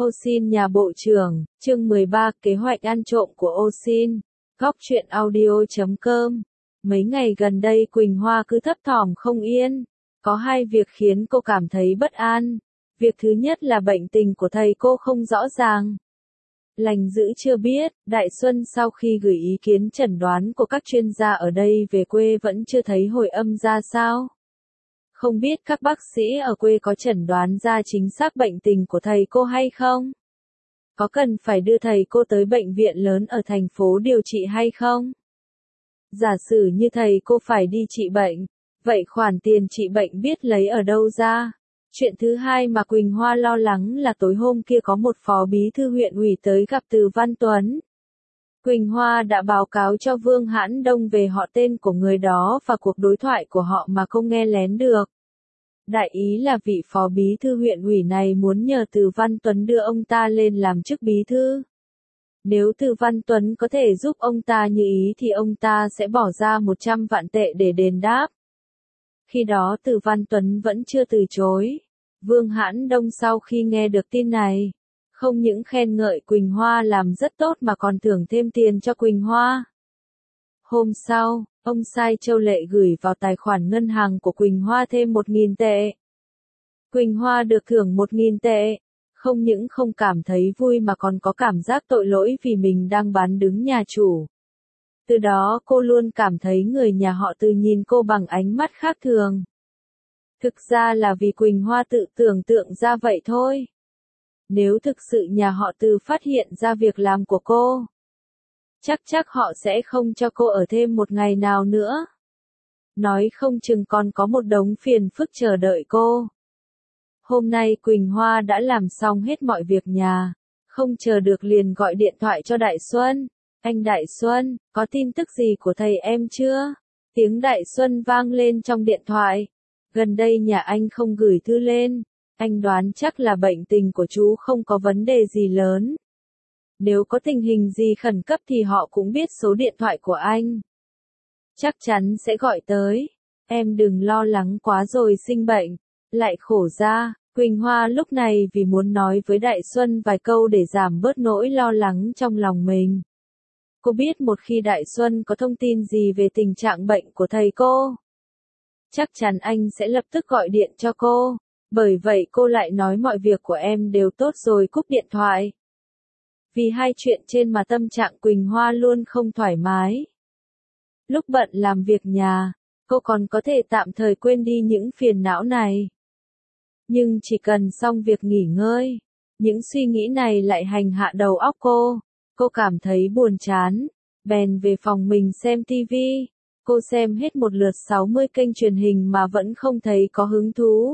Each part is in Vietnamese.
Osin nhà bộ trưởng, chương 13, kế hoạch ăn trộm của Osin. Góc truyện audio.com. Mấy ngày gần đây Quỳnh Hoa cứ thấp thỏm không yên. Có hai việc khiến cô cảm thấy bất an. Việc thứ nhất là bệnh tình của thầy cô không rõ ràng. Lành dữ chưa biết, Đại Xuân sau khi gửi ý kiến chẩn đoán của các chuyên gia ở đây về quê vẫn chưa thấy hồi âm ra sao. Không biết các bác sĩ ở quê có chẩn đoán ra chính xác bệnh tình của thầy cô hay không? Có cần phải đưa thầy cô tới bệnh viện lớn ở thành phố điều trị hay không? Giả sử như thầy cô phải đi trị bệnh, vậy khoản tiền trị bệnh biết lấy ở đâu ra? Chuyện thứ hai mà Quỳnh Hoa lo lắng là tối hôm kia có một phó bí thư huyện ủy tới gặp Từ Văn Tuấn. Quỳnh Hoa đã báo cáo cho Vương Hãn Đông về họ tên của người đó và cuộc đối thoại của họ mà không nghe lén được. Đại ý là vị phó bí thư huyện ủy này muốn nhờ Từ Văn Tuấn đưa ông ta lên làm chức bí thư. Nếu Từ Văn Tuấn có thể giúp ông ta như ý thì ông ta sẽ bỏ ra 100 vạn tệ để đền đáp. Khi đó Từ Văn Tuấn vẫn chưa từ chối. Vương Hãn Đông sau khi nghe được tin này, không những khen ngợi Quỳnh Hoa làm rất tốt mà còn thưởng thêm tiền cho Quỳnh Hoa. Hôm sau, ông sai Châu Lệ gửi vào tài khoản ngân hàng của Quỳnh Hoa thêm 1.000 tệ. Quỳnh Hoa được thưởng 1.000 tệ. Không những không cảm thấy vui mà còn có cảm giác tội lỗi vì mình đang bán đứng nhà chủ. Từ đó cô luôn cảm thấy người nhà họ Từ nhìn cô bằng ánh mắt khác thường. Thực ra là vì Quỳnh Hoa tự tưởng tượng ra vậy thôi. Nếu thực sự nhà họ Từ phát hiện ra việc làm của cô, chắc họ sẽ không cho cô ở thêm một ngày nào nữa. Nói không chừng còn có một đống phiền phức chờ đợi cô. Hôm nay Quỳnh Hoa đã làm xong hết mọi việc nhà, không chờ được liền gọi điện thoại cho Đại Xuân. Anh Đại Xuân, có tin tức gì của thầy em chưa? Tiếng Đại Xuân vang lên trong điện thoại. Gần đây nhà anh không gửi thư lên, anh đoán chắc là bệnh tình của chú không có vấn đề gì lớn. Nếu có tình hình gì khẩn cấp thì họ cũng biết số điện thoại của anh. Chắc chắn sẽ gọi tới. Em đừng lo lắng quá rồi sinh bệnh, lại khổ ra. Quỳnh Hoa lúc này vì muốn nói với Đại Xuân vài câu để giảm bớt nỗi lo lắng trong lòng mình. Cô biết một khi Đại Xuân có thông tin gì về tình trạng bệnh của thầy cô, chắc chắn anh sẽ lập tức gọi điện cho cô. Bởi vậy cô lại nói mọi việc của em đều tốt rồi cúp điện thoại. Vì hai chuyện trên mà tâm trạng Quỳnh Hoa luôn không thoải mái. Lúc bận làm việc nhà, cô còn có thể tạm thời quên đi những phiền não này. Nhưng chỉ cần xong việc nghỉ ngơi, những suy nghĩ này lại hành hạ đầu óc cô. Cô cảm thấy buồn chán, bèn về phòng mình xem TV. Cô xem hết một lượt 60 kênh truyền hình mà vẫn không thấy có hứng thú.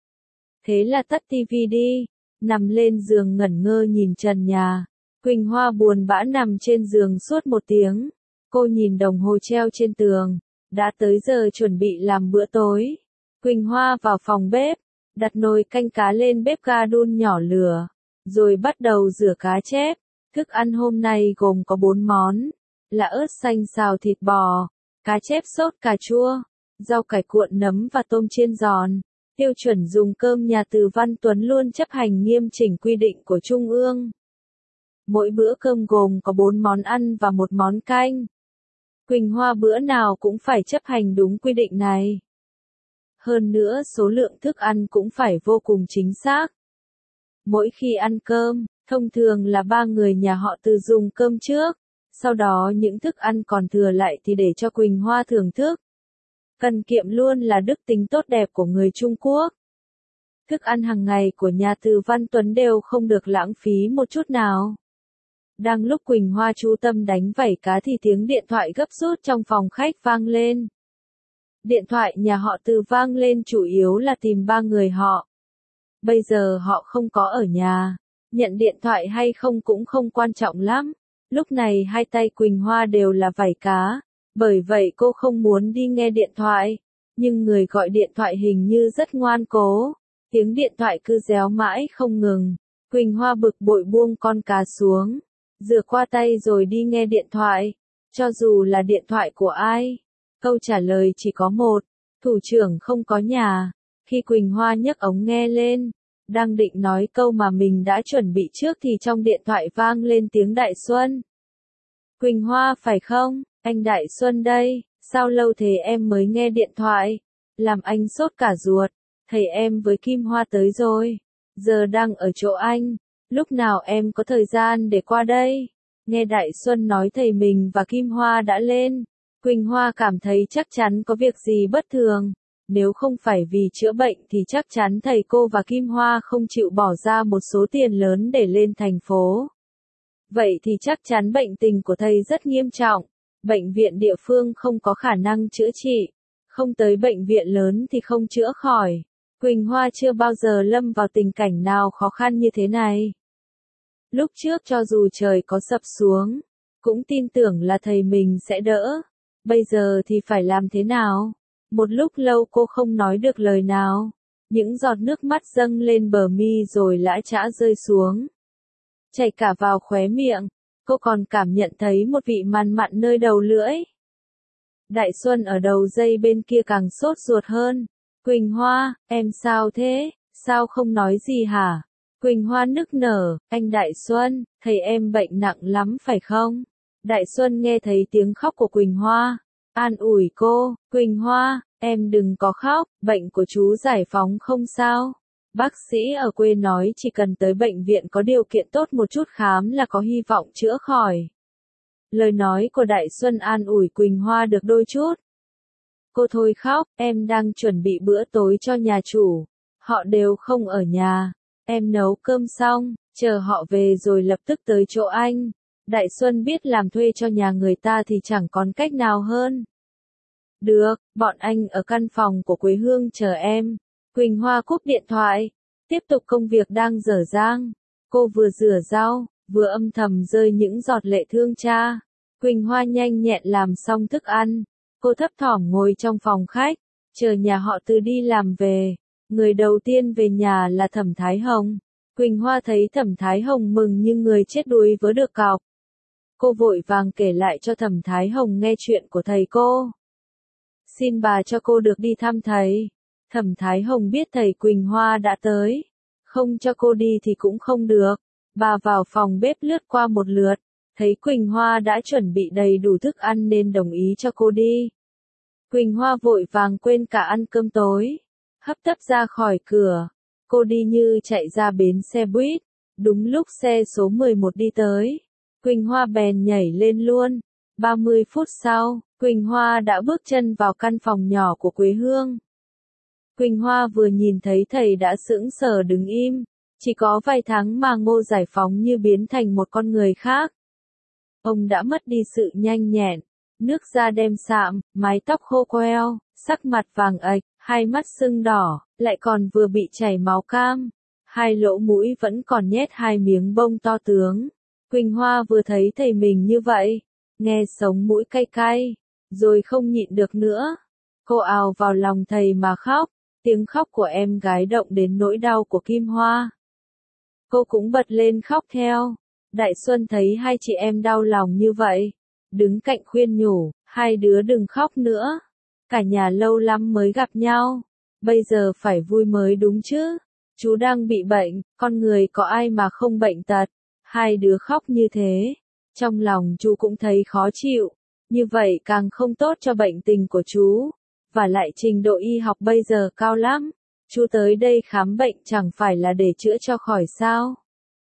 Thế là tắt TV đi, nằm lên giường ngẩn ngơ nhìn trần nhà. Quỳnh Hoa buồn bã nằm trên giường suốt một tiếng. Cô nhìn đồng hồ treo trên tường, đã tới giờ chuẩn bị làm bữa tối. Quỳnh Hoa vào phòng bếp, đặt nồi canh cá lên bếp ga đun nhỏ lửa, rồi bắt đầu rửa cá chép. Thức ăn hôm nay gồm có 4 món, là ớt xanh xào thịt bò, cá chép sốt cà chua, rau cải cuộn nấm và tôm chiên giòn. Tiêu chuẩn dùng cơm nhà Từ Văn Tuấn luôn chấp hành nghiêm chỉnh quy định của Trung ương. Mỗi bữa cơm gồm có 4 món ăn và 1 món canh. Quỳnh Hoa bữa nào cũng phải chấp hành đúng quy định này. Hơn nữa số lượng thức ăn cũng phải vô cùng chính xác. Mỗi khi ăn cơm, thông thường là 3 người nhà họ Từ dùng cơm trước, sau đó những thức ăn còn thừa lại thì để cho Quỳnh Hoa thưởng thức. Cần kiệm luôn là đức tính tốt đẹp của người Trung Quốc. Thức ăn hàng ngày của nhà Từ Văn Tuấn đều không được lãng phí một chút nào. Đang lúc Quỳnh Hoa chú tâm đánh vảy cá thì tiếng điện thoại gấp rút trong phòng khách vang lên. Điện thoại nhà họ Từ vang lên chủ yếu là tìm 3 người họ. Bây giờ họ không có ở nhà, nhận điện thoại hay không cũng không quan trọng lắm. Lúc này hai tay Quỳnh Hoa đều là vảy cá, bởi vậy cô không muốn đi nghe điện thoại. Nhưng người gọi điện thoại hình như rất ngoan cố, tiếng điện thoại cứ réo mãi không ngừng. Quỳnh Hoa bực bội buông con cá xuống, rửa qua tay rồi đi nghe điện thoại. Cho dù là điện thoại của ai, câu trả lời chỉ có một, thủ trưởng không có nhà. Khi Quỳnh Hoa nhấc ống nghe lên, Đang định nói câu mà mình đã chuẩn bị trước thì trong điện thoại vang lên tiếng Đại Xuân. Quỳnh Hoa phải không? Anh Đại Xuân đây, sao lâu thế em mới nghe điện thoại? Làm anh sốt cả ruột, thầy em với Kim Hoa tới rồi. Giờ đang ở chỗ anh, lúc nào em có thời gian để qua đây? Nghe Đại Xuân nói thầy mình và Kim Hoa đã lên, Quỳnh Hoa cảm thấy chắc chắn có việc gì bất thường. Nếu không phải vì chữa bệnh thì chắc chắn thầy cô và Kim Hoa không chịu bỏ ra một số tiền lớn để lên thành phố. Vậy thì chắc chắn bệnh tình của thầy rất nghiêm trọng. Bệnh viện địa phương không có khả năng chữa trị. Không tới bệnh viện lớn thì không chữa khỏi. Quỳnh Hoa chưa bao giờ lâm vào tình cảnh nào khó khăn như thế này. Lúc trước cho dù trời có sập xuống, cũng tin tưởng là thầy mình sẽ đỡ. Bây giờ thì phải làm thế nào? Một lúc lâu cô không nói được lời nào. Những giọt nước mắt dâng lên bờ mi rồi lã chã rơi xuống. Chảy cả vào khóe miệng. Cô còn cảm nhận thấy một vị mặn mặn nơi đầu lưỡi. Đại Xuân ở đầu dây bên kia càng sốt ruột hơn. Quỳnh Hoa, em sao thế? Sao không nói gì hả? Quỳnh Hoa nức nở, anh Đại Xuân, thầy em bệnh nặng lắm phải không? Đại Xuân nghe thấy tiếng khóc của Quỳnh Hoa. An ủi cô, Quỳnh Hoa, em đừng có khóc, bệnh của chú Giải Phóng không sao. Bác sĩ ở quê nói chỉ cần tới bệnh viện có điều kiện tốt một chút khám là có hy vọng chữa khỏi. Lời nói của Đại Xuân an ủi Quỳnh Hoa được đôi chút. Cô thôi khóc, em đang chuẩn bị bữa tối cho nhà chủ. Họ đều không ở nhà. Em nấu cơm xong, chờ họ về rồi lập tức tới chỗ anh. Đại Xuân biết làm thuê cho nhà người ta thì chẳng còn cách nào hơn. Được, bọn anh ở căn phòng của Quế Hương chờ em. Quỳnh Hoa cúp điện thoại, tiếp tục công việc đang dở dang. Cô vừa rửa rau, vừa âm thầm rơi những giọt lệ thương cha. Quỳnh Hoa nhanh nhẹn làm xong thức ăn. Cô thấp thỏm ngồi trong phòng khách, chờ nhà họ Từ đi làm về. Người đầu tiên về nhà là Thẩm Thái Hồng. Quỳnh Hoa thấy Thẩm Thái Hồng mừng như người chết đuối vớ được cọc. Cô vội vàng kể lại cho Thẩm Thái Hồng nghe chuyện của thầy cô. Xin bà cho cô được đi thăm thầy. Thẩm Thái Hồng biết thầy Quỳnh Hoa đã tới. Không cho cô đi thì cũng không được. Bà vào phòng bếp lướt qua một lượt. Thấy Quỳnh Hoa đã chuẩn bị đầy đủ thức ăn nên đồng ý cho cô đi. Quỳnh Hoa vội vàng quên cả ăn cơm tối. Hấp tấp ra khỏi cửa. Cô đi như chạy ra bến xe buýt. Đúng lúc xe số 11 đi tới. Quỳnh Hoa bèn nhảy lên luôn. 30 phút sau, Quỳnh Hoa đã bước chân vào căn phòng nhỏ của Quế Hương. Quỳnh Hoa vừa nhìn thấy thầy đã sững sờ đứng im. Chỉ có vài tháng mà Ngô Giải Phóng như biến thành một con người khác. Ông đã mất đi sự nhanh nhẹn, nước da đen sạm, mái tóc khô queo, sắc mặt vàng ạch, hai mắt sưng đỏ, lại còn vừa bị chảy máu cam. Hai lỗ mũi vẫn còn nhét hai miếng bông to tướng. Quỳnh Hoa vừa thấy thầy mình như vậy, nghe sống mũi cay cay, rồi không nhịn được nữa. Cô ào vào lòng thầy mà khóc, tiếng khóc của em gái động đến nỗi đau của Kim Hoa. Cô cũng bật lên khóc theo. Đại Xuân thấy hai chị em đau lòng như vậy, đứng cạnh khuyên nhủ, hai đứa đừng khóc nữa. Cả nhà lâu lắm mới gặp nhau, bây giờ phải vui mới đúng chứ. Chú đang bị bệnh, con người có ai mà không bệnh tật. Hai đứa khóc như thế, trong lòng chú cũng thấy khó chịu, như vậy càng không tốt cho bệnh tình của chú. Và lại trình độ y học bây giờ cao lắm, chú tới đây khám bệnh chẳng phải là để chữa cho khỏi sao.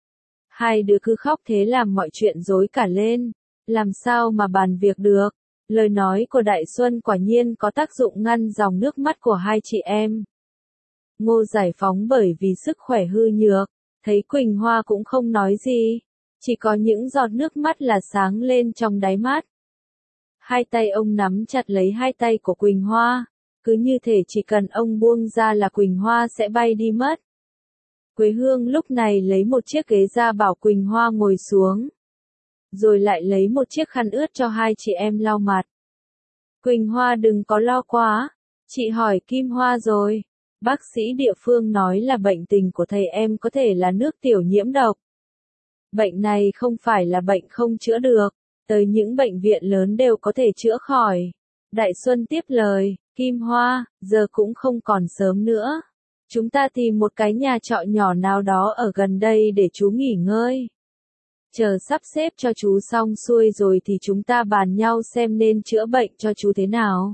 Hai đứa cứ khóc thế làm mọi chuyện rối cả lên, làm sao mà bàn việc được. Lời nói của Đại Xuân quả nhiên có tác dụng ngăn dòng nước mắt của hai chị em. Ngô Giải Phóng bởi vì sức khỏe hư nhược, thấy Quỳnh Hoa cũng không nói gì, chỉ có những giọt nước mắt là sáng lên trong đáy mắt. Hai tay ông nắm chặt lấy hai tay của Quỳnh Hoa, cứ như thể chỉ cần ông buông ra là Quỳnh Hoa sẽ bay đi mất. Quế Hương lúc này lấy một chiếc ghế ra bảo Quỳnh Hoa ngồi xuống, rồi lại lấy một chiếc khăn ướt cho hai chị em lau mặt. Quỳnh Hoa đừng có lo quá, chị hỏi Kim Hoa rồi. Bác sĩ địa phương nói là bệnh tình của thầy em có thể là nước tiểu nhiễm độc. Bệnh này không phải là bệnh không chữa được, tới những bệnh viện lớn đều có thể chữa khỏi. Đại Xuân tiếp lời, Kim Hoa, giờ cũng không còn sớm nữa. Chúng ta tìm một cái nhà trọ nhỏ nào đó ở gần đây để chú nghỉ ngơi. Chờ sắp xếp cho chú xong xuôi rồi thì chúng ta bàn nhau xem nên chữa bệnh cho chú thế nào.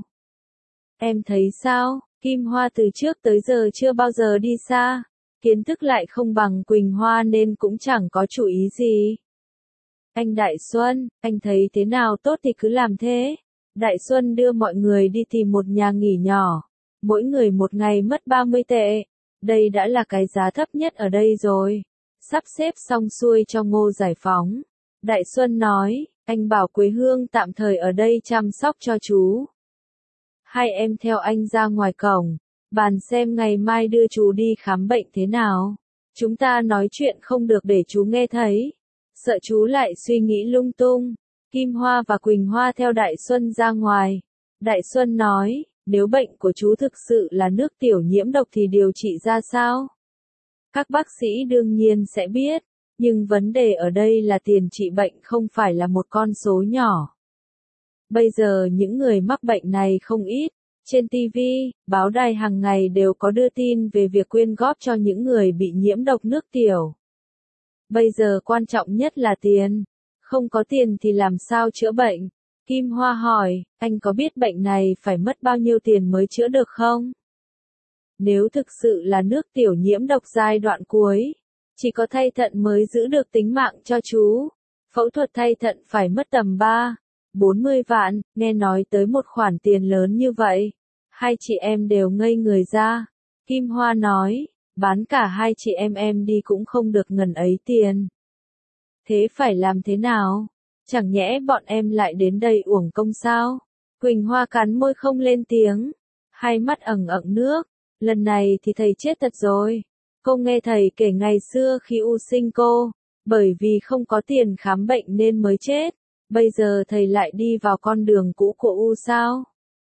Em thấy sao? Kim Hoa từ trước tới giờ chưa bao giờ đi xa. Kiến thức lại không bằng Quỳnh Hoa nên cũng chẳng có chủ ý gì. Anh Đại Xuân, anh thấy thế nào tốt thì cứ làm thế. Đại Xuân đưa mọi người đi tìm một nhà nghỉ nhỏ. Mỗi người một ngày mất 30 tệ. Đây đã là cái giá thấp nhất ở đây rồi. Sắp xếp xong xuôi cho Ngô giải phóng. Đại Xuân nói, anh bảo Quế Hương tạm thời ở đây chăm sóc cho chú. Hai em theo anh ra ngoài cổng, bàn xem ngày mai đưa chú đi khám bệnh thế nào. Chúng ta nói chuyện không được để chú nghe thấy. Sợ chú lại suy nghĩ lung tung. Kim Hoa và Quỳnh Hoa theo Đại Xuân ra ngoài. Đại Xuân nói, nếu bệnh của chú thực sự là nước tiểu nhiễm độc thì điều trị ra sao? Các bác sĩ đương nhiên sẽ biết, nhưng vấn đề ở đây là tiền trị bệnh không phải là một con số nhỏ. Bây giờ những người mắc bệnh này không ít, trên TV, báo đài hàng ngày đều có đưa tin về việc quyên góp cho những người bị nhiễm độc nước tiểu. Bây giờ quan trọng nhất là tiền, không có tiền thì làm sao chữa bệnh? Kim Hoa hỏi, anh có biết bệnh này phải mất bao nhiêu tiền mới chữa được không? Nếu thực sự là nước tiểu nhiễm độc giai đoạn cuối, chỉ có thay thận mới giữ được tính mạng cho chú. Phẫu thuật thay thận phải mất tầm 40 vạn, nghe nói tới một khoản tiền lớn như vậy. Hai chị em đều ngây người ra. Kim Hoa nói, bán cả hai chị em đi cũng không được ngần ấy tiền. Thế phải làm thế nào? Chẳng nhẽ bọn em lại đến đây uổng công sao? Quỳnh Hoa cắn môi không lên tiếng, hai mắt ẩn ẩn nước. Lần này thì thầy chết thật rồi. Cô nghe thầy kể ngày xưa khi U sinh cô, bởi vì không có tiền khám bệnh nên mới chết. Bây giờ thầy lại đi vào con đường cũ của U sao?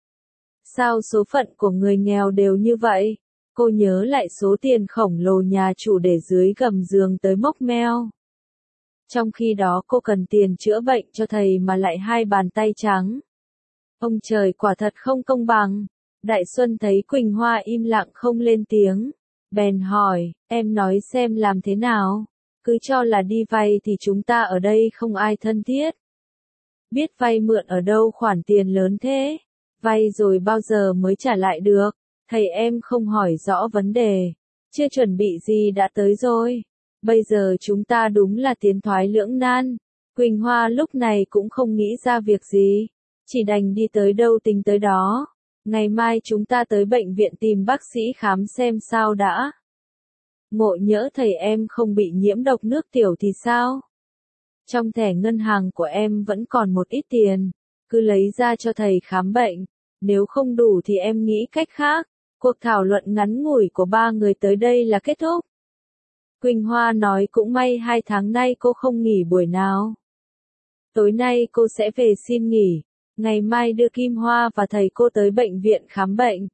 Sao số phận của người nghèo đều như vậy? Cô nhớ lại số tiền khổng lồ nhà chủ để dưới gầm giường tới mốc meo. Trong khi đó cô cần tiền chữa bệnh cho thầy mà lại hai bàn tay trắng. Ông trời quả thật không công bằng. Đại Xuân thấy Quỳnh Hoa im lặng không lên tiếng. Bèn hỏi, em nói xem làm thế nào? Cứ cho là đi vay thì chúng ta ở đây không ai thân thiết. Biết vay mượn ở đâu khoản tiền lớn thế? Vay rồi bao giờ mới trả lại được? Thầy em không hỏi rõ vấn đề. Chưa chuẩn bị gì đã tới rồi. Bây giờ chúng ta đúng là tiến thoái lưỡng nan. Quỳnh Hoa lúc này cũng không nghĩ ra việc gì. Chỉ đành đi tới đâu tính tới đó. Ngày mai chúng ta tới bệnh viện tìm bác sĩ khám xem sao đã. Ngộ nhỡ thầy em không bị nhiễm độc nước tiểu thì sao? Trong thẻ ngân hàng của em vẫn còn một ít tiền. Cứ lấy ra cho thầy khám bệnh. Nếu không đủ thì em nghĩ cách khác. Cuộc thảo luận ngắn ngủi của ba người tới đây là kết thúc. Quỳnh Hoa nói cũng may 2 tháng nay cô không nghỉ buổi nào. Tối nay cô sẽ về xin nghỉ. Ngày mai đưa Kim Hoa và thầy cô tới bệnh viện khám bệnh.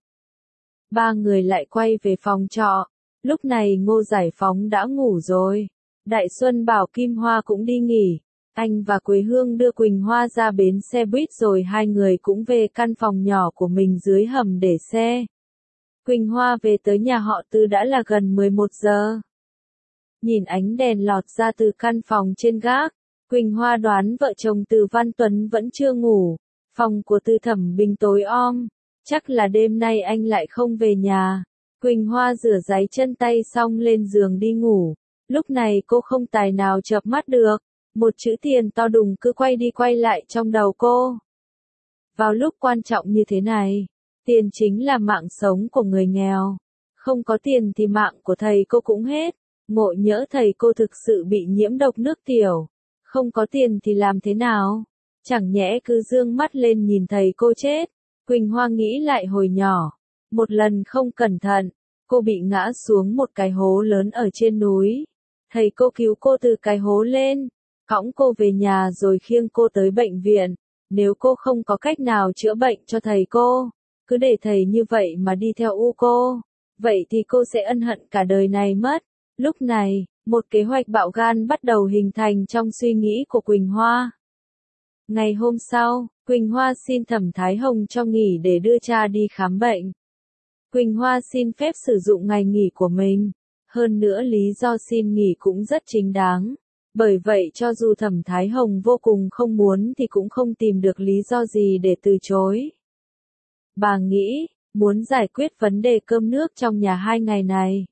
Ba người lại quay về phòng trọ. Lúc này Ngô Giải Phóng đã ngủ rồi. Đại Xuân bảo Kim Hoa cũng đi nghỉ. Anh và Quế Hương đưa Quỳnh Hoa ra bến xe buýt rồi hai người cũng về căn phòng nhỏ của mình dưới hầm để xe. Quỳnh Hoa về tới nhà họ Từ đã là gần 11 giờ. Nhìn ánh đèn lọt ra từ căn phòng trên gác, Quỳnh Hoa đoán vợ chồng Từ Văn Tuấn vẫn chưa ngủ. Phòng của Từ Thẩm Bình tối om, chắc là đêm nay anh lại không về nhà. Quỳnh Hoa rửa ráy chân tay xong lên giường đi ngủ. Lúc này cô không tài nào chợp mắt được. Một chữ tiền to đùng cứ quay đi quay lại trong đầu cô. Vào lúc quan trọng như thế này, tiền chính là mạng sống của người nghèo. Không có tiền thì mạng của thầy cô cũng hết. Ngộ nhỡ thầy cô thực sự bị nhiễm độc nước tiểu. Không có tiền thì làm thế nào? Chẳng nhẽ cứ dương mắt lên nhìn thầy cô chết. Quỳnh Hoa nghĩ lại hồi nhỏ. Một lần không cẩn thận, cô bị ngã xuống một cái hố lớn ở trên núi. Thầy cô cứu cô từ cái hố lên, cõng cô về nhà rồi khiêng cô tới bệnh viện. Nếu cô không có cách nào chữa bệnh cho thầy cô, cứ để thầy như vậy mà đi theo cô, vậy thì cô sẽ ân hận cả đời này mất. Lúc này, một kế hoạch bạo gan bắt đầu hình thành trong suy nghĩ của Quỳnh Hoa. Ngày hôm sau, Quỳnh Hoa xin Thẩm Thái Hồng cho nghỉ để đưa cha đi khám bệnh. Quỳnh Hoa xin phép sử dụng ngày nghỉ của mình. Hơn nữa lý do xin nghỉ cũng rất chính đáng. Bởi vậy cho dù Thẩm Thái Hồng vô cùng không muốn thì cũng không tìm được lý do gì để từ chối. Bà nghĩ, muốn giải quyết vấn đề cơm nước trong nhà 2 ngày này.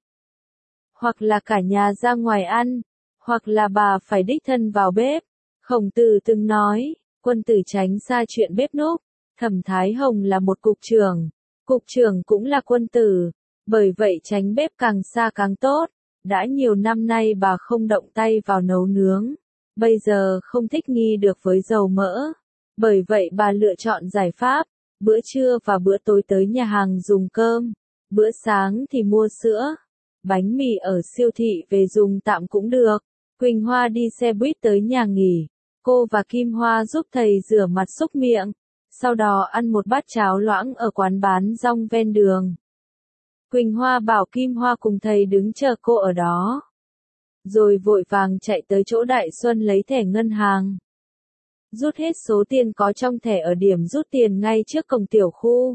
Hoặc là cả nhà ra ngoài ăn, hoặc là bà phải đích thân vào bếp. Khổng Tử từng nói, quân tử tránh xa chuyện bếp núc. Thẩm Thái Hồng là một cục trưởng cũng là quân tử, bởi vậy tránh bếp càng xa càng tốt. Đã nhiều năm nay bà không động tay vào nấu nướng, bây giờ không thích nghi được với dầu mỡ. Bởi vậy bà lựa chọn giải pháp, bữa trưa và bữa tối tới nhà hàng dùng cơm, bữa sáng thì mua sữa, bánh mì ở siêu thị về dùng tạm cũng được. Quỳnh Hoa đi xe buýt tới nhà nghỉ, cô và Kim Hoa giúp thầy rửa mặt súc miệng, sau đó ăn một bát cháo loãng ở quán bán rong ven đường. Quỳnh Hoa bảo Kim Hoa cùng thầy đứng chờ cô ở đó. Rồi vội vàng chạy tới chỗ Đại Xuân lấy thẻ ngân hàng. Rút hết số tiền có trong thẻ ở điểm rút tiền ngay trước cổng tiểu khu.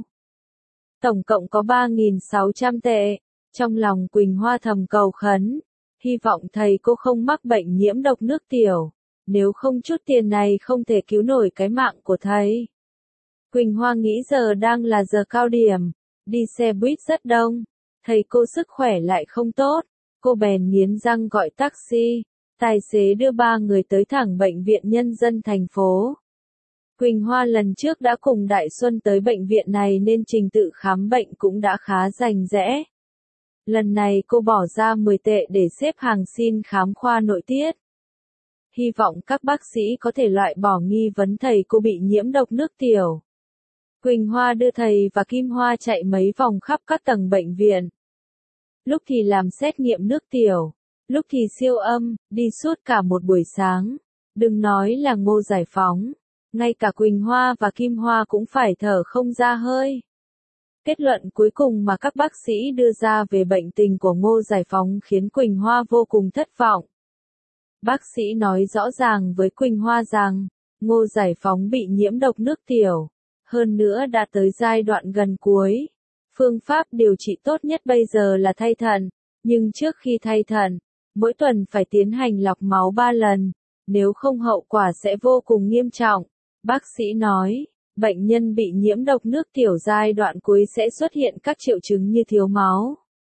Tổng cộng có 3.600 tệ. Trong lòng Quỳnh Hoa thầm cầu khấn, hy vọng thầy cô không mắc bệnh nhiễm độc nước tiểu. Nếu không chút tiền này không thể cứu nổi cái mạng của thầy. Quỳnh Hoa nghĩ giờ đang là giờ cao điểm. Đi xe buýt rất đông, thầy cô sức khỏe lại không tốt, cô bèn nghiến răng gọi taxi, tài xế đưa 3 người tới thẳng bệnh viện nhân dân thành phố. Quỳnh Hoa lần trước đã cùng Đại Xuân tới bệnh viện này nên trình tự khám bệnh cũng đã khá rành rẽ. Lần này cô bỏ ra 10 tệ để xếp hàng xin khám khoa nội tiết. Hy vọng các bác sĩ có thể loại bỏ nghi vấn thầy cô bị nhiễm độc nước tiểu. Quỳnh Hoa đưa thầy và Kim Hoa chạy mấy vòng khắp các tầng bệnh viện. Lúc thì làm xét nghiệm nước tiểu, lúc thì siêu âm, đi suốt cả một buổi sáng. Đừng nói là Ngô Giải Phóng, ngay cả Quỳnh Hoa và Kim Hoa cũng phải thở không ra hơi. Kết luận cuối cùng mà các bác sĩ đưa ra về bệnh tình của Ngô Giải Phóng khiến Quỳnh Hoa vô cùng thất vọng. Bác sĩ nói rõ ràng với Quỳnh Hoa rằng, Ngô Giải Phóng bị nhiễm độc nước tiểu. Hơn nữa đã tới giai đoạn gần cuối. Phương pháp điều trị tốt nhất bây giờ là thay thận, nhưng trước khi thay thận, mỗi tuần phải tiến hành lọc máu 3 lần, nếu không hậu quả sẽ vô cùng nghiêm trọng. Bác sĩ nói, bệnh nhân bị nhiễm độc nước tiểu giai đoạn cuối sẽ xuất hiện các triệu chứng như thiếu máu,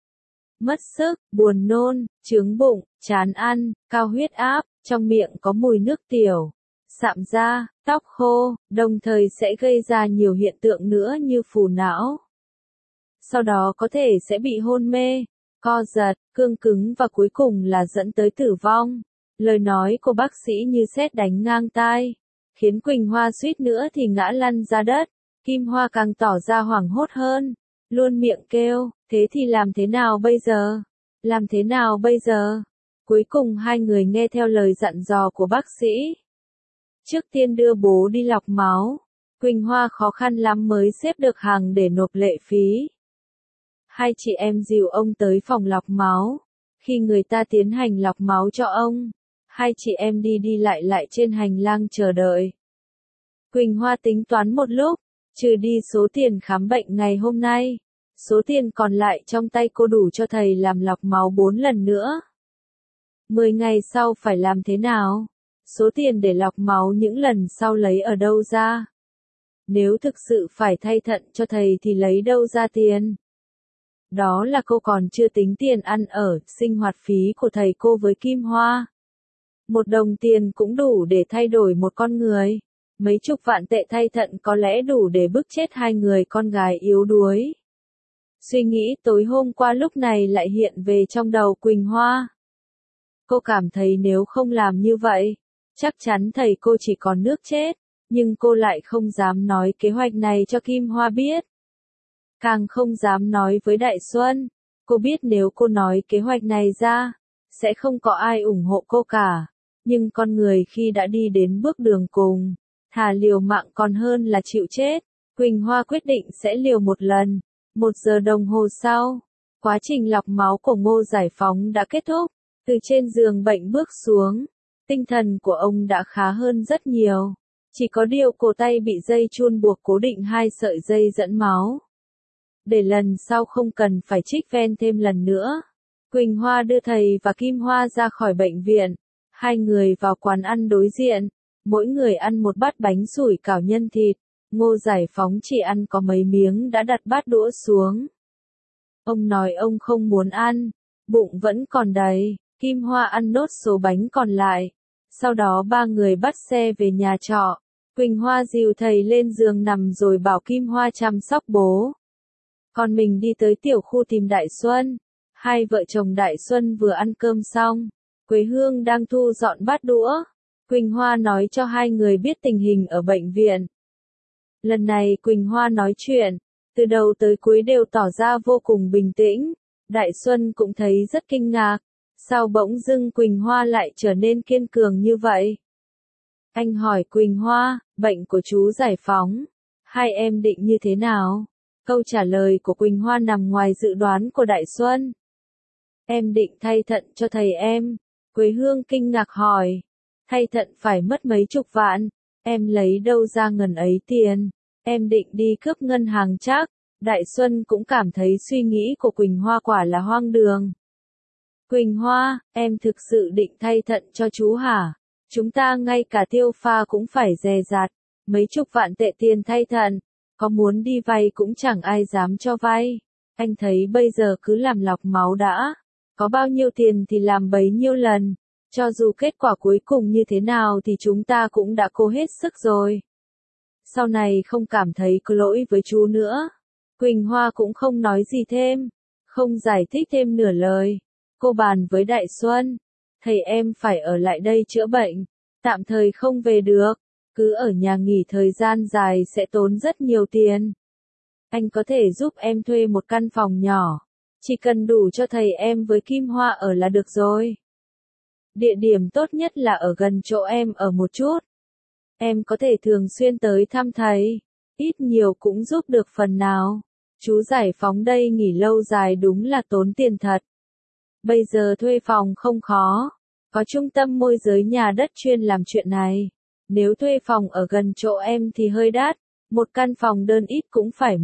mất sức, buồn nôn, chướng bụng, chán ăn, cao huyết áp, trong miệng có mùi nước tiểu, sạm da, tóc khô, đồng thời sẽ gây ra nhiều hiện tượng nữa như phù não. Sau đó có thể sẽ bị hôn mê, co giật, cương cứng và cuối cùng là dẫn tới tử vong. Lời nói của bác sĩ như sét đánh ngang tai, khiến Quỳnh Hoa suýt nữa thì ngã lăn ra đất. Kim Hoa càng tỏ ra hoảng hốt hơn, luôn miệng kêu, thế thì làm thế nào bây giờ? Làm thế nào bây giờ? Cuối cùng hai người nghe theo lời dặn dò của bác sĩ. Trước tiên đưa bố đi lọc máu, Quỳnh Hoa khó khăn lắm mới xếp được hàng để nộp lệ phí. Hai chị em dìu ông tới phòng lọc máu. Khi người ta tiến hành lọc máu cho ông, hai chị em đi đi lại trên hành lang chờ đợi. Quỳnh Hoa tính toán một lúc, trừ đi số tiền khám bệnh ngày hôm nay, số tiền còn lại trong tay cô đủ cho thầy làm lọc máu 4 lần nữa. 10 ngày sau phải làm thế nào? Số tiền để lọc máu những lần sau lấy ở đâu ra? Nếu thực sự phải thay thận cho thầy thì lấy đâu ra tiền? Đó là cô còn chưa tính tiền ăn ở, sinh hoạt phí của thầy cô với Kim Hoa. 1 đồng tiền cũng đủ để thay đổi một con người. Mấy chục vạn tệ thay thận có lẽ đủ để bức chết 2 người con gái yếu đuối. Suy nghĩ tối hôm qua lúc này lại hiện về trong đầu Quỳnh Hoa. Cô cảm thấy nếu không làm như vậy, chắc chắn thầy cô chỉ còn nước chết, nhưng cô lại không dám nói kế hoạch này cho Kim Hoa biết. Càng không dám nói với Đại Xuân, cô biết nếu cô nói kế hoạch này ra, sẽ không có ai ủng hộ cô cả, nhưng con người khi đã đi đến bước đường cùng, thà liều mạng còn hơn là chịu chết. Quỳnh Hoa quyết định sẽ liều một lần. 1 giờ đồng hồ sau, quá trình lọc máu của Ngô Giải Phóng đã kết thúc, từ trên giường bệnh bước xuống, tinh thần của ông đã khá hơn rất nhiều, chỉ có điều cổ tay bị dây chun buộc cố định 2 sợi dây dẫn máu. để lần sau không cần phải trích ven thêm lần nữa. Quỳnh Hoa đưa thầy và Kim Hoa ra khỏi bệnh viện. Hai người vào quán ăn đối diện, mỗi người ăn một bát bánh sủi cảo nhân thịt. Ngô Giải Phóng chỉ ăn có mấy miếng đã đặt bát đũa xuống. Ông nói ông không muốn ăn, bụng vẫn còn đầy. Kim Hoa ăn nốt số bánh còn lại. Sau đó ba người bắt xe về nhà trọ. Quỳnh Hoa dìu thầy lên giường nằm rồi bảo Kim Hoa chăm sóc bố. Còn mình đi tới tiểu khu tìm Đại Xuân. Hai vợ chồng Đại Xuân vừa ăn cơm xong. Quế Hương đang thu dọn bát đũa. Quỳnh Hoa nói cho hai người biết tình hình ở bệnh viện. Lần này Quỳnh Hoa nói chuyện, từ đầu tới cuối đều tỏ ra vô cùng bình tĩnh. Đại Xuân cũng thấy rất kinh ngạc. Sao bỗng dưng Quỳnh Hoa lại trở nên kiên cường như vậy? Anh hỏi Quỳnh Hoa, bệnh của chú Giải Phóng, hai em định như thế nào? Câu trả lời của Quỳnh Hoa nằm ngoài dự đoán của Đại Xuân. Em định thay thận cho thầy em. Quế Hương kinh ngạc hỏi. Thay thận phải mất mấy chục vạn, em lấy đâu ra ngần ấy tiền? Em định đi cướp ngân hàng chắc. Đại Xuân cũng cảm thấy suy nghĩ của Quỳnh Hoa quả là hoang đường. Quỳnh Hoa, em thực sự định thay thận cho chú hả? Chúng ta ngay cả tiêu pha cũng phải dè dặt. Mấy chục vạn tệ tiền thay thận, có muốn đi vay cũng chẳng ai dám cho vay. Anh thấy bây giờ cứ làm lọc máu đã. Có bao nhiêu tiền thì làm bấy nhiêu lần. Cho dù kết quả cuối cùng như thế nào thì chúng ta cũng đã cố hết sức rồi. Sau này không cảm thấy có lỗi với chú nữa. Quỳnh Hoa cũng không nói gì thêm, không giải thích thêm nửa lời. Cô bàn với Đại Xuân, thầy em phải ở lại đây chữa bệnh, tạm thời không về được, cứ ở nhà nghỉ thời gian dài sẽ tốn rất nhiều tiền. Anh có thể giúp em thuê một căn phòng nhỏ, chỉ cần đủ cho thầy em với Kim Hoa ở là được rồi. Địa điểm tốt nhất là ở gần chỗ em ở một chút. Em có thể thường xuyên tới thăm thầy, ít nhiều cũng giúp được phần nào. Chú Giải Phóng đây nghỉ lâu dài đúng là tốn tiền thật. Bây giờ thuê phòng không khó, có trung tâm môi giới nhà đất chuyên làm chuyện này. Nếu thuê phòng ở gần chỗ em thì hơi đắt, một căn phòng đơn ít cũng phải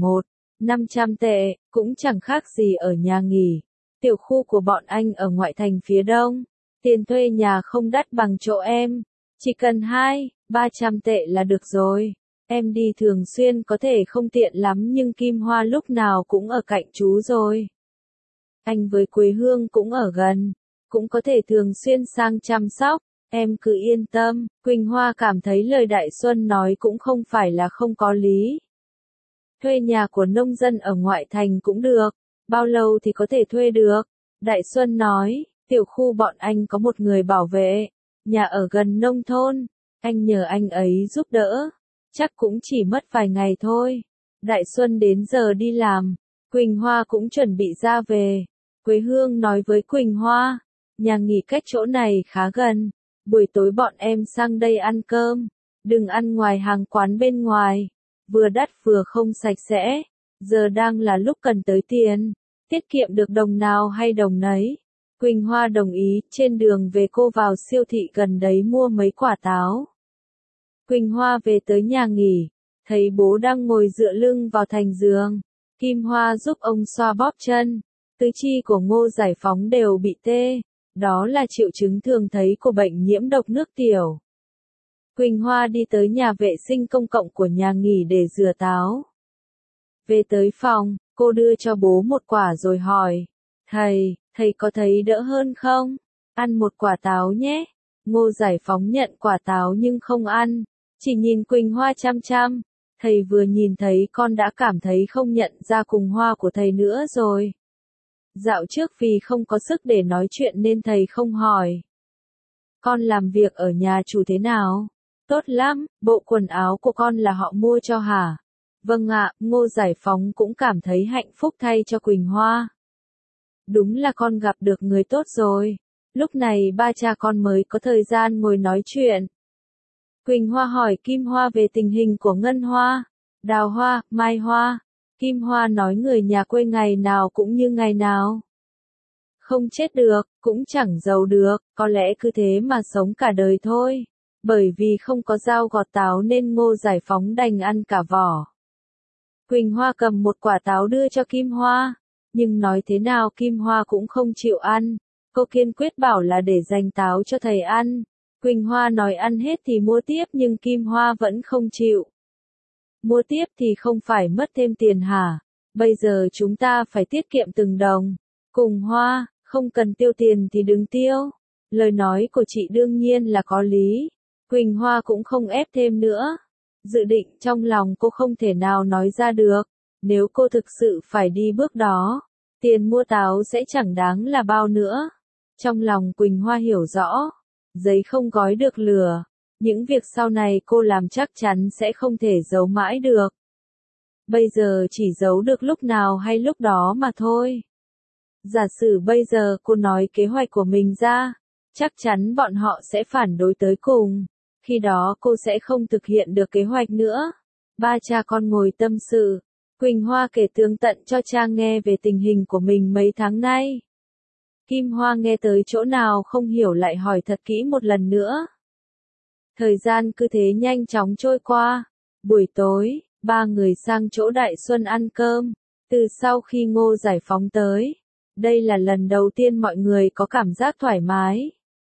1.500 tệ, cũng chẳng khác gì ở nhà nghỉ. Tiểu khu của bọn anh ở ngoại thành phía đông, tiền thuê nhà không đắt bằng chỗ em, chỉ cần 200-300 tệ là được rồi. Em đi thường xuyên có thể không tiện lắm nhưng Kim Hoa lúc nào cũng ở cạnh chú rồi. Anh với Quế Hương cũng ở gần, cũng có thể thường xuyên sang chăm sóc, em cứ yên tâm. Quỳnh Hoa cảm thấy lời Đại Xuân nói cũng không phải là không có lý. Thuê nhà của nông dân ở ngoại thành cũng được, bao lâu thì có thể thuê được? Đại Xuân nói, tiểu khu bọn anh có một người bảo vệ, nhà ở gần nông thôn, anh nhờ anh ấy giúp đỡ, chắc cũng chỉ mất vài ngày thôi. Đại Xuân đến giờ đi làm, Quỳnh Hoa cũng chuẩn bị ra về. Quế Hương nói với Quỳnh Hoa, nhà nghỉ cách chỗ này khá gần, buổi tối bọn em sang đây ăn cơm, đừng ăn ngoài hàng quán bên ngoài, vừa đắt vừa không sạch sẽ, giờ đang là lúc cần tới tiền, tiết kiệm được đồng nào hay đồng nấy. Quỳnh Hoa đồng ý, trên đường về cô vào siêu thị gần đấy mua mấy quả táo. Quỳnh Hoa về tới nhà nghỉ, thấy bố đang ngồi dựa lưng vào thành giường, Kim Hoa giúp ông xoa bóp chân. Tứ chi của Ngô Giải Phóng đều bị tê, đó là triệu chứng thường thấy của bệnh nhiễm độc nước tiểu. Quỳnh Hoa đi tới nhà vệ sinh công cộng của nhà nghỉ để rửa táo. Về tới phòng, cô đưa cho bố một quả rồi hỏi, thầy có thấy đỡ hơn không? Ăn một quả táo nhé. Ngô Giải Phóng nhận quả táo nhưng không ăn, chỉ nhìn Quỳnh Hoa chăm chăm. Thầy vừa nhìn thấy con đã cảm thấy không nhận ra cùng hoa của thầy nữa rồi. Dạo trước vì không có sức để nói chuyện nên thầy không hỏi. Con làm việc ở nhà chủ thế nào? Tốt lắm, bộ quần áo của con là họ mua cho hả? Vâng ạ, Ngô Giải Phóng cũng cảm thấy hạnh phúc thay cho Quỳnh Hoa. Đúng là con gặp được người tốt rồi. Lúc này ba cha con mới có thời gian ngồi nói chuyện. Quỳnh Hoa hỏi Kim Hoa về tình hình của Ngân Hoa, Đào Hoa, Mai Hoa. Kim Hoa nói người nhà quê ngày nào cũng như ngày nào. Không chết được, cũng chẳng giàu được, có lẽ cứ thế mà sống cả đời thôi. Bởi vì không có dao gọt táo nên Ngô Giải Phóng đành ăn cả vỏ. Quỳnh Hoa cầm một quả táo đưa cho Kim Hoa, nhưng nói thế nào Kim Hoa cũng không chịu ăn. Cô kiên quyết bảo là để dành táo cho thầy ăn. Quỳnh Hoa nói ăn hết thì mua tiếp nhưng Kim Hoa vẫn không chịu. Mua tiếp thì không phải mất thêm tiền hả? Bây giờ chúng ta phải tiết kiệm từng đồng. Cùng Hoa, không cần tiêu tiền thì đừng tiêu. Lời nói của chị đương nhiên là có lý. Quỳnh Hoa cũng không ép thêm nữa. Dự định trong lòng cô không thể nào nói ra được. Nếu cô thực sự phải đi bước đó, tiền mua táo sẽ chẳng đáng là bao nữa. Trong lòng Quỳnh Hoa hiểu rõ, giấy không gói được lửa. Những việc sau này cô làm chắc chắn sẽ không thể giấu mãi được. Bây giờ chỉ giấu được lúc nào hay lúc đó mà thôi. Giả sử bây giờ cô nói kế hoạch của mình ra, chắc chắn bọn họ sẽ phản đối tới cùng. Khi đó cô sẽ không thực hiện được kế hoạch nữa. Ba cha con ngồi tâm sự. Quỳnh Hoa kể tường tận cho cha nghe về tình hình của mình mấy tháng nay. Kim Hoa nghe tới chỗ nào không hiểu lại hỏi thật kỹ một lần nữa. Thời gian cứ thế nhanh chóng trôi qua. Buổi tối, ba người sang chỗ Đại Xuân ăn cơm. Từ sau khi Ngô Giải Phóng tới, đây là lần đầu tiên mọi người có cảm giác thoải mái.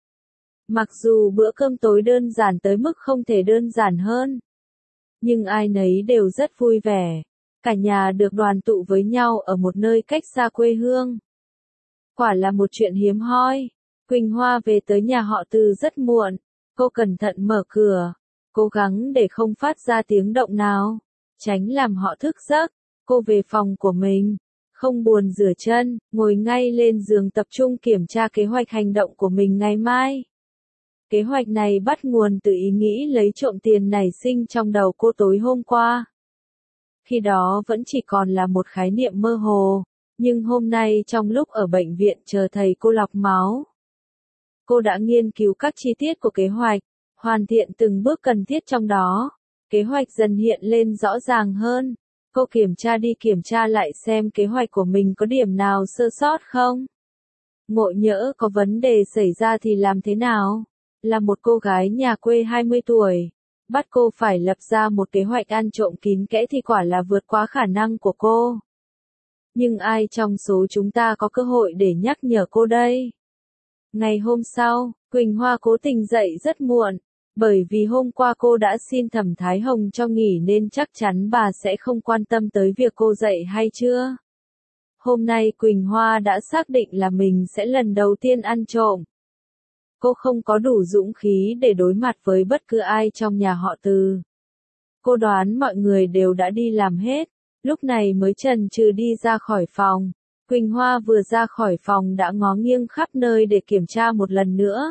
Mặc dù bữa cơm tối đơn giản tới mức không thể đơn giản hơn, nhưng ai nấy đều rất vui vẻ. Cả nhà được đoàn tụ với nhau ở một nơi cách xa quê hương. Quả là một chuyện hiếm hoi. Quỳnh Hoa về tới nhà họ Từ rất muộn. Cô cẩn thận mở cửa, cố gắng để không phát ra tiếng động nào, tránh làm họ thức giấc. Cô về phòng của mình, không buồn rửa chân, ngồi ngay lên giường tập trung kiểm tra kế hoạch hành động của mình ngày mai. Kế hoạch này bắt nguồn từ ý nghĩ lấy trộm tiền nảy sinh trong đầu cô tối hôm qua. Khi đó vẫn chỉ còn là một khái niệm mơ hồ, nhưng hôm nay trong lúc ở bệnh viện chờ thầy cô lọc máu, cô đã nghiên cứu các chi tiết của kế hoạch, hoàn thiện từng bước cần thiết trong đó. Kế hoạch dần hiện lên rõ ràng hơn. Cô kiểm tra đi kiểm tra lại xem kế hoạch của mình có điểm nào sơ sót không. Ngộ nhỡ có vấn đề xảy ra thì làm thế nào? Là một cô gái nhà quê 20 tuổi. Bắt cô phải lập ra một kế hoạch ăn trộm kín kẽ thì quả là vượt quá khả năng của cô. Nhưng ai trong số chúng ta có cơ hội để nhắc nhở cô đây? Ngày hôm sau, Quỳnh Hoa cố tình dậy rất muộn, bởi vì hôm qua cô đã xin Thẩm Thái Hồng cho nghỉ nên chắc chắn bà sẽ không quan tâm tới việc cô dậy hay chưa. Hôm nay Quỳnh Hoa đã xác định là mình sẽ lần đầu tiên ăn trộm. Cô không có đủ dũng khí để đối mặt với bất cứ ai trong nhà họ Từ. Cô đoán mọi người đều đã đi làm hết, lúc này mới chần chừ đi ra khỏi phòng. Quỳnh Hoa vừa ra khỏi phòng đã ngó nghiêng khắp nơi để kiểm tra một lần nữa.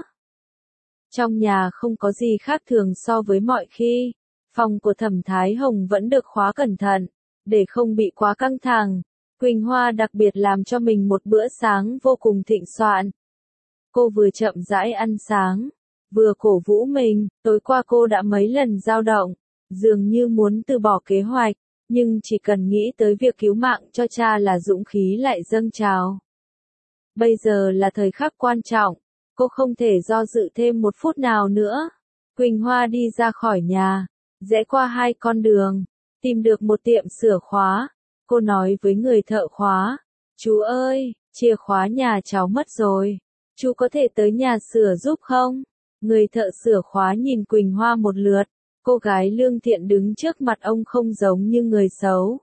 Trong nhà không có gì khác thường so với mọi khi. Phòng của Thẩm Thái Hồng vẫn được khóa cẩn thận, để không bị quá căng thẳng. Quỳnh Hoa đặc biệt làm cho mình một bữa sáng vô cùng thịnh soạn. Cô vừa chậm rãi ăn sáng, vừa cổ vũ mình. Tối qua cô đã mấy lần dao động, dường như muốn từ bỏ kế hoạch, nhưng chỉ cần nghĩ tới việc cứu mạng cho cha là dũng khí lại dâng trào. Bây giờ là thời khắc quan trọng, cô không thể do dự thêm một phút nào nữa. Quỳnh Hoa đi ra khỏi nhà, rẽ qua hai con đường, tìm được một tiệm sửa khóa. Cô nói với người thợ khóa, chú ơi, chìa khóa nhà cháu mất rồi, chú có thể tới nhà sửa giúp không? Người thợ sửa khóa nhìn Quỳnh Hoa một lượt, cô gái lương thiện đứng trước mặt ông không giống như người xấu.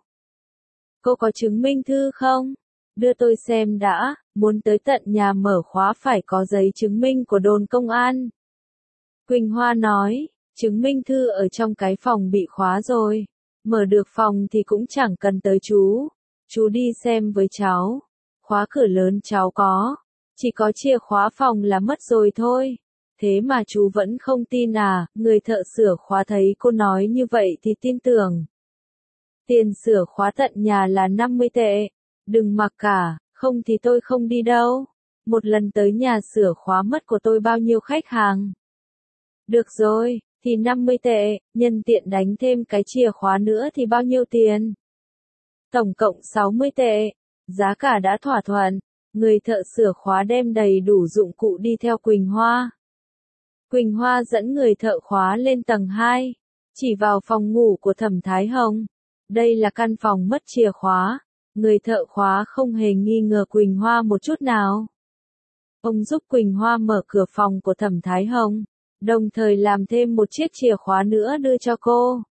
Cô có chứng minh thư không? Đưa tôi xem đã, muốn tới tận nhà mở khóa phải có giấy chứng minh của đồn công an. Quỳnh Hoa nói, chứng minh thư ở trong cái phòng bị khóa rồi. Mở được phòng thì cũng chẳng cần tới chú. Chú đi xem với cháu. Khóa cửa lớn cháu có. Chỉ có chìa khóa phòng là mất rồi thôi. Thế mà chú vẫn không tin à? Người thợ sửa khóa thấy cô nói như vậy thì tin tưởng. Tiền sửa khóa tận nhà là 50 tệ. Đừng mặc cả, không thì tôi không đi đâu. Một lần tới nhà sửa khóa mất của tôi bao nhiêu khách hàng? Được rồi, thì 50 tệ, nhân tiện đánh thêm cái chìa khóa nữa thì bao nhiêu tiền? Tổng cộng 60 tệ. Giá cả đã thỏa thuận. Người thợ sửa khóa đem đầy đủ dụng cụ đi theo Quỳnh Hoa. Quỳnh Hoa dẫn người thợ khóa lên tầng 2, chỉ vào phòng ngủ của Thẩm Thái Hồng. Đây là căn phòng mất chìa khóa. Người thợ khóa không hề nghi ngờ Quỳnh Hoa một chút nào. Ông giúp Quỳnh Hoa mở cửa phòng của Thẩm Thái Hồng, đồng thời làm thêm một chiếc chìa khóa nữa đưa cho cô.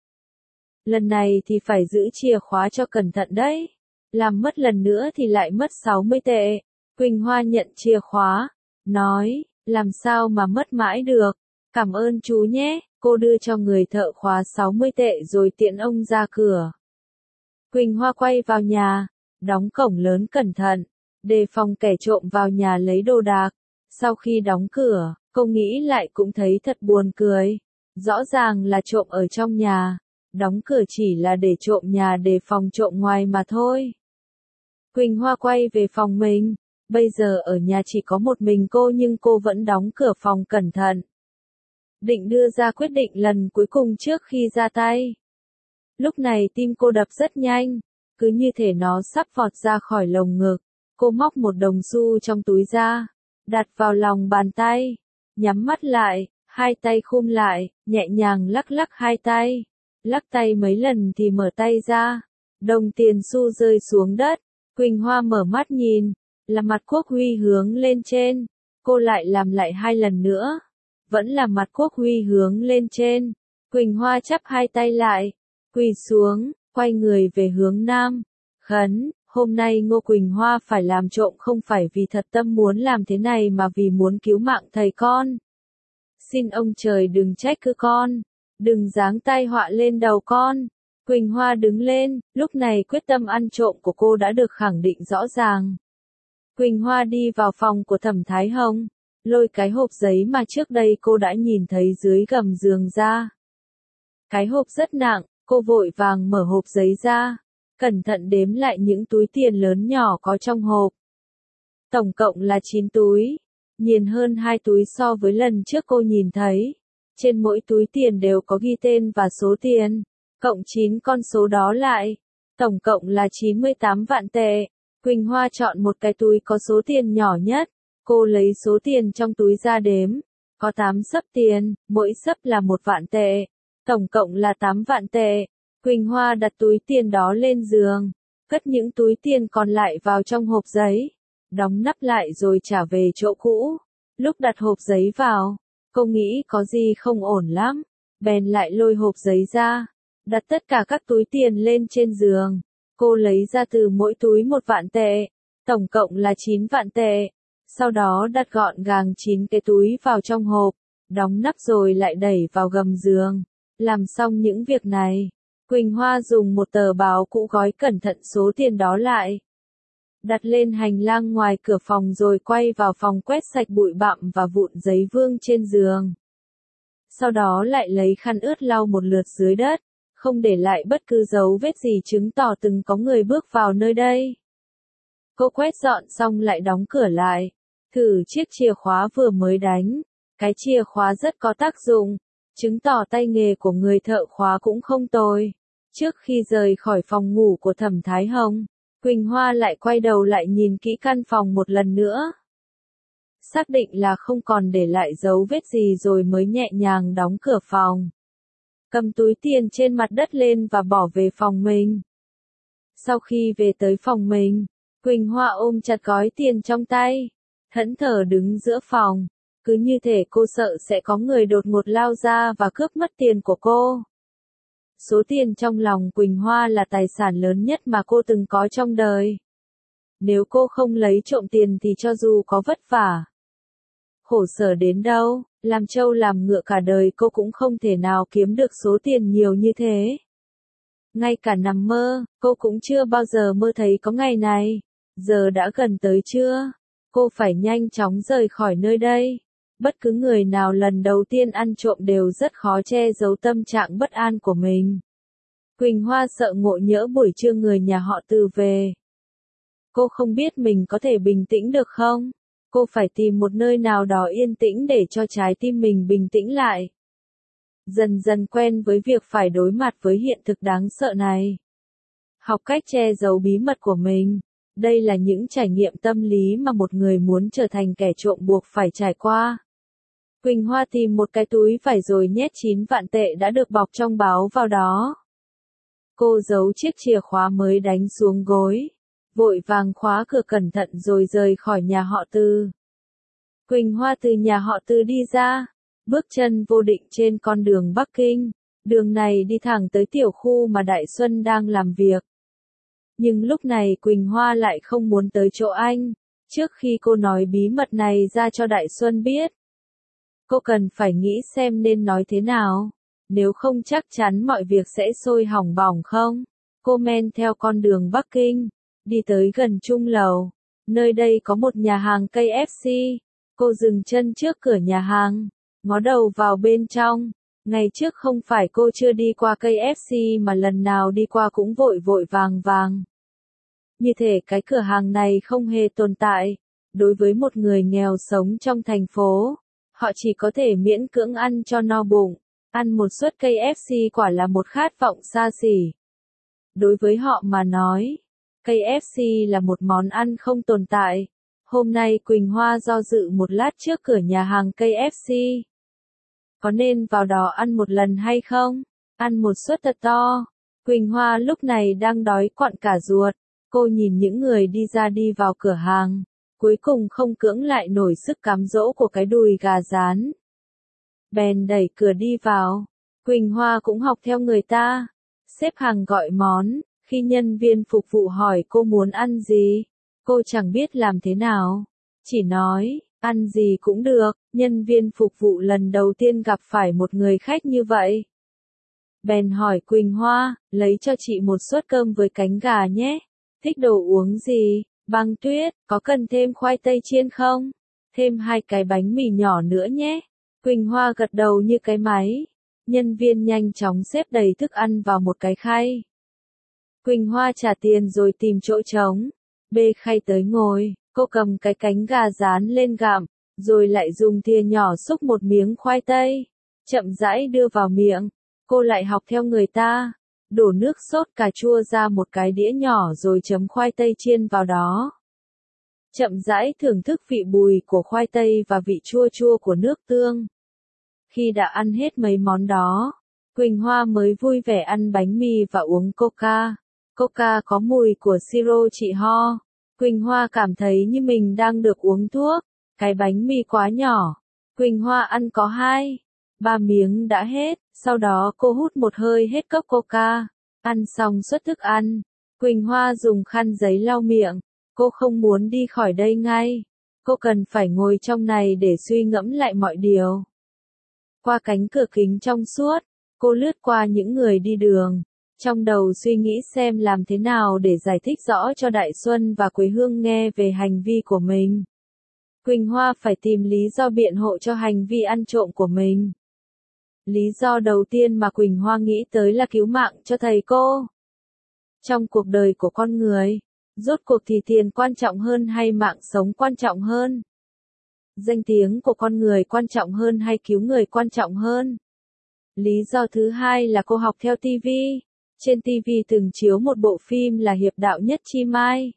Lần này thì phải giữ chìa khóa cho cẩn thận đấy. Làm mất lần nữa thì lại mất 60 tệ. Quỳnh Hoa nhận chìa khóa, nói, làm sao mà mất mãi được. Cảm ơn chú nhé, cô đưa cho người thợ khóa 60 tệ rồi tiễn ông ra cửa. Quỳnh Hoa quay vào nhà, đóng cổng lớn cẩn thận, đề phòng kẻ trộm vào nhà lấy đồ đạc. Sau khi đóng cửa, cô nghĩ lại cũng thấy thật buồn cười. Rõ ràng là trộm ở trong nhà, đóng cửa chỉ là để trộm nhà đề phòng trộm ngoài mà thôi. Quỳnh Hoa quay về phòng mình, bây giờ ở nhà chỉ có một mình cô nhưng cô vẫn đóng cửa phòng cẩn thận. Định đưa ra quyết định lần cuối cùng trước khi ra tay. Lúc này tim cô đập rất nhanh, cứ như thể nó sắp vọt ra khỏi lồng ngực. Cô móc một đồng xu trong túi ra, đặt vào lòng bàn tay, nhắm mắt lại, hai tay khum lại, nhẹ nhàng lắc lắc hai tay. Lắc tay mấy lần thì mở tay ra, đồng tiền xu rơi xuống đất. Quỳnh Hoa mở mắt nhìn, là mặt quốc huy hướng lên trên. Cô lại làm lại 2 lần nữa, vẫn là mặt quốc huy hướng lên trên. Quỳnh Hoa chắp hai tay lại, quỳ xuống, quay người về hướng nam. Khấn, hôm nay Ngô Quỳnh Hoa phải làm trộm không phải vì thật tâm muốn làm thế này mà vì muốn cứu mạng thầy con. Xin ông trời đừng trách cứ con, đừng giáng tai họa lên đầu con. Quỳnh Hoa đứng lên, lúc này quyết tâm ăn trộm của cô đã được khẳng định rõ ràng. Quỳnh Hoa đi vào phòng của Thẩm Thái Hồng, lôi cái hộp giấy mà trước đây cô đã nhìn thấy dưới gầm giường ra. Cái hộp rất nặng, cô vội vàng mở hộp giấy ra, cẩn thận đếm lại những túi tiền lớn nhỏ có trong hộp. Tổng cộng là 9 túi, nhiều hơn 2 túi so với lần trước cô nhìn thấy. Trên mỗi túi tiền đều có ghi tên và số tiền, cộng 9 con số đó lại, tổng cộng là 98 vạn tệ. Quỳnh Hoa chọn một cái túi có số tiền nhỏ nhất, cô lấy số tiền trong túi ra đếm, có 8 xấp tiền, mỗi xấp là 1 vạn tệ, tổng cộng là 8 vạn tệ. Quỳnh Hoa đặt túi tiền đó lên giường, cất những túi tiền còn lại vào trong hộp giấy, đóng nắp lại rồi trả về chỗ cũ. Lúc đặt hộp giấy vào, cô nghĩ có gì không ổn lắm, bèn lại lôi hộp giấy ra, đặt tất cả các túi tiền lên trên giường. Cô lấy ra từ mỗi túi 1 vạn tệ, tổng cộng là 9 vạn tệ. Sau đó đặt gọn gàng 9 cái túi vào trong hộp, đóng nắp rồi lại đẩy vào gầm giường. Làm xong những việc này, Quỳnh Hoa dùng một tờ báo cũ gói cẩn thận số tiền đó lại, đặt lên hành lang ngoài cửa phòng rồi quay vào phòng quét sạch bụi bặm và vụn giấy vương trên giường. Sau đó lại lấy khăn ướt lau một lượt dưới đất, không để lại bất cứ dấu vết gì chứng tỏ từng có người bước vào nơi đây. Cô quét dọn xong lại đóng cửa lại, thử chiếc chìa khóa vừa mới đánh. Cái chìa khóa rất có tác dụng, chứng tỏ tay nghề của người thợ khóa cũng không tồi. Trước khi rời khỏi phòng ngủ của Thẩm Thái Hồng, Quỳnh Hoa lại quay đầu lại nhìn kỹ căn phòng một lần nữa. Xác định là không còn để lại dấu vết gì rồi mới nhẹ nhàng đóng cửa phòng. Cầm túi tiền trên mặt đất lên và bỏ về phòng mình. Sau khi về tới phòng mình, Quỳnh Hoa ôm chặt gói tiền trong tay, thẫn thờ đứng giữa phòng, cứ như thể cô sợ sẽ có người đột ngột lao ra và cướp mất tiền của cô. Số tiền trong lòng Quỳnh Hoa là tài sản lớn nhất mà cô từng có trong đời. Nếu cô không lấy trộm tiền thì cho dù có vất vả, khổ sở đến đâu, làm trâu làm ngựa cả đời cô cũng không thể nào kiếm được số tiền nhiều như thế. Ngay cả nằm mơ, cô cũng chưa bao giờ mơ thấy có ngày này. Giờ đã gần tới chưa? Cô phải nhanh chóng rời khỏi nơi đây. Bất cứ người nào lần đầu tiên ăn trộm đều rất khó che giấu tâm trạng bất an của mình. Quỳnh Hoa sợ ngộ nhỡ buổi trưa người nhà họ Từ về. Cô không biết mình có thể bình tĩnh được không? Cô phải tìm một nơi nào đó yên tĩnh để cho trái tim mình bình tĩnh lại. Dần dần quen với việc phải đối mặt với hiện thực đáng sợ này. Học cách che giấu bí mật của mình. Đây là những trải nghiệm tâm lý mà một người muốn trở thành kẻ trộm buộc phải trải qua. Quỳnh Hoa tìm một cái túi vải rồi nhét 9 vạn tệ đã được bọc trong báo vào đó. Cô giấu chiếc chìa khóa mới đánh xuống gối, vội vàng khóa cửa cẩn thận rồi rời khỏi nhà họ Từ. Quỳnh Hoa từ nhà họ Từ đi ra, bước chân vô định trên con đường Bắc Kinh. Đường này đi thẳng tới tiểu khu mà Đại Xuân đang làm việc. Nhưng lúc này Quỳnh Hoa lại không muốn tới chỗ anh, trước khi cô nói bí mật này ra cho Đại Xuân biết. Cô cần phải nghĩ xem nên nói thế nào, nếu không chắc chắn mọi việc sẽ sôi hỏng bỏng không. Cô men theo con đường Bắc Kinh, đi tới gần Trung Lầu, nơi đây có một nhà hàng KFC. Cô dừng chân trước cửa nhà hàng, ngó đầu vào bên trong. Ngày trước không phải cô chưa đi qua KFC mà lần nào đi qua cũng vội vội vàng vàng. Như thể cái cửa hàng này không hề tồn tại. Đối với một người nghèo sống trong thành phố, họ chỉ có thể miễn cưỡng ăn cho no bụng. Ăn một suất KFC quả là một khát vọng xa xỉ. Đối với họ mà nói, KFC là một món ăn không tồn tại. Hôm nay Quỳnh Hoa do dự một lát trước cửa nhà hàng KFC. Có nên vào đó ăn một lần hay không? Ăn một suất thật to. Quỳnh Hoa lúc này đang đói quặn cả ruột. Cô nhìn những người đi ra đi vào cửa hàng. Cuối cùng không cưỡng lại nổi sức cám dỗ của cái đùi gà rán. Bèn đẩy cửa đi vào. Quỳnh Hoa cũng học theo người ta. Xếp hàng gọi món. Khi nhân viên phục vụ hỏi cô muốn ăn gì, cô chẳng biết làm thế nào. Chỉ nói, ăn gì cũng được. Nhân viên phục vụ lần đầu tiên gặp phải một người khách như vậy. Bèn hỏi Quỳnh Hoa, lấy cho chị một suất cơm với cánh gà nhé. Thích đồ uống gì? Băng tuyết, có cần thêm khoai tây chiên không? Thêm 2 cái bánh mì nhỏ nữa nhé. Quỳnh Hoa gật đầu như cái máy. Nhân viên nhanh chóng xếp đầy thức ăn vào một cái khay. Quỳnh Hoa trả tiền rồi tìm chỗ trống. Bê khay tới ngồi, cô cầm cái cánh gà rán lên gặm, rồi lại dùng thìa nhỏ xúc một miếng khoai tây. Chậm rãi đưa vào miệng. Cô lại học theo người ta. Đổ nước sốt cà chua ra một cái đĩa nhỏ rồi chấm khoai tây chiên vào đó. Chậm rãi thưởng thức vị bùi của khoai tây và vị chua chua của nước tương. Khi đã ăn hết mấy món đó, Quỳnh Hoa mới vui vẻ ăn bánh mì và uống coca. Coca có mùi của siro trị ho. Quỳnh Hoa cảm thấy như mình đang được uống thuốc. Cái bánh mì quá nhỏ. Quỳnh Hoa ăn có 2-3 miếng đã hết. Sau đó cô hút một hơi hết cốc coca. Ăn xong suất thức ăn. Quỳnh Hoa dùng khăn giấy lau miệng. Cô không muốn đi khỏi đây ngay. Cô cần phải ngồi trong này để suy ngẫm lại mọi điều. Qua cánh cửa kính trong suốt, cô lướt qua những người đi đường. Trong đầu suy nghĩ xem làm thế nào để giải thích rõ cho Đại Xuân và Quế Hương nghe về hành vi của mình. Quỳnh Hoa phải tìm lý do biện hộ cho hành vi ăn trộm của mình. Lý do đầu tiên mà Quỳnh Hoa nghĩ tới là cứu mạng cho thầy cô. Trong cuộc đời của con người, rốt cuộc thì tiền quan trọng hơn hay mạng sống quan trọng hơn? Danh tiếng của con người quan trọng hơn hay cứu người quan trọng hơn? Lý do thứ hai là cô học theo TV. Trên TV từng chiếu một bộ phim là Hiệp đạo Nhất Chi Mai.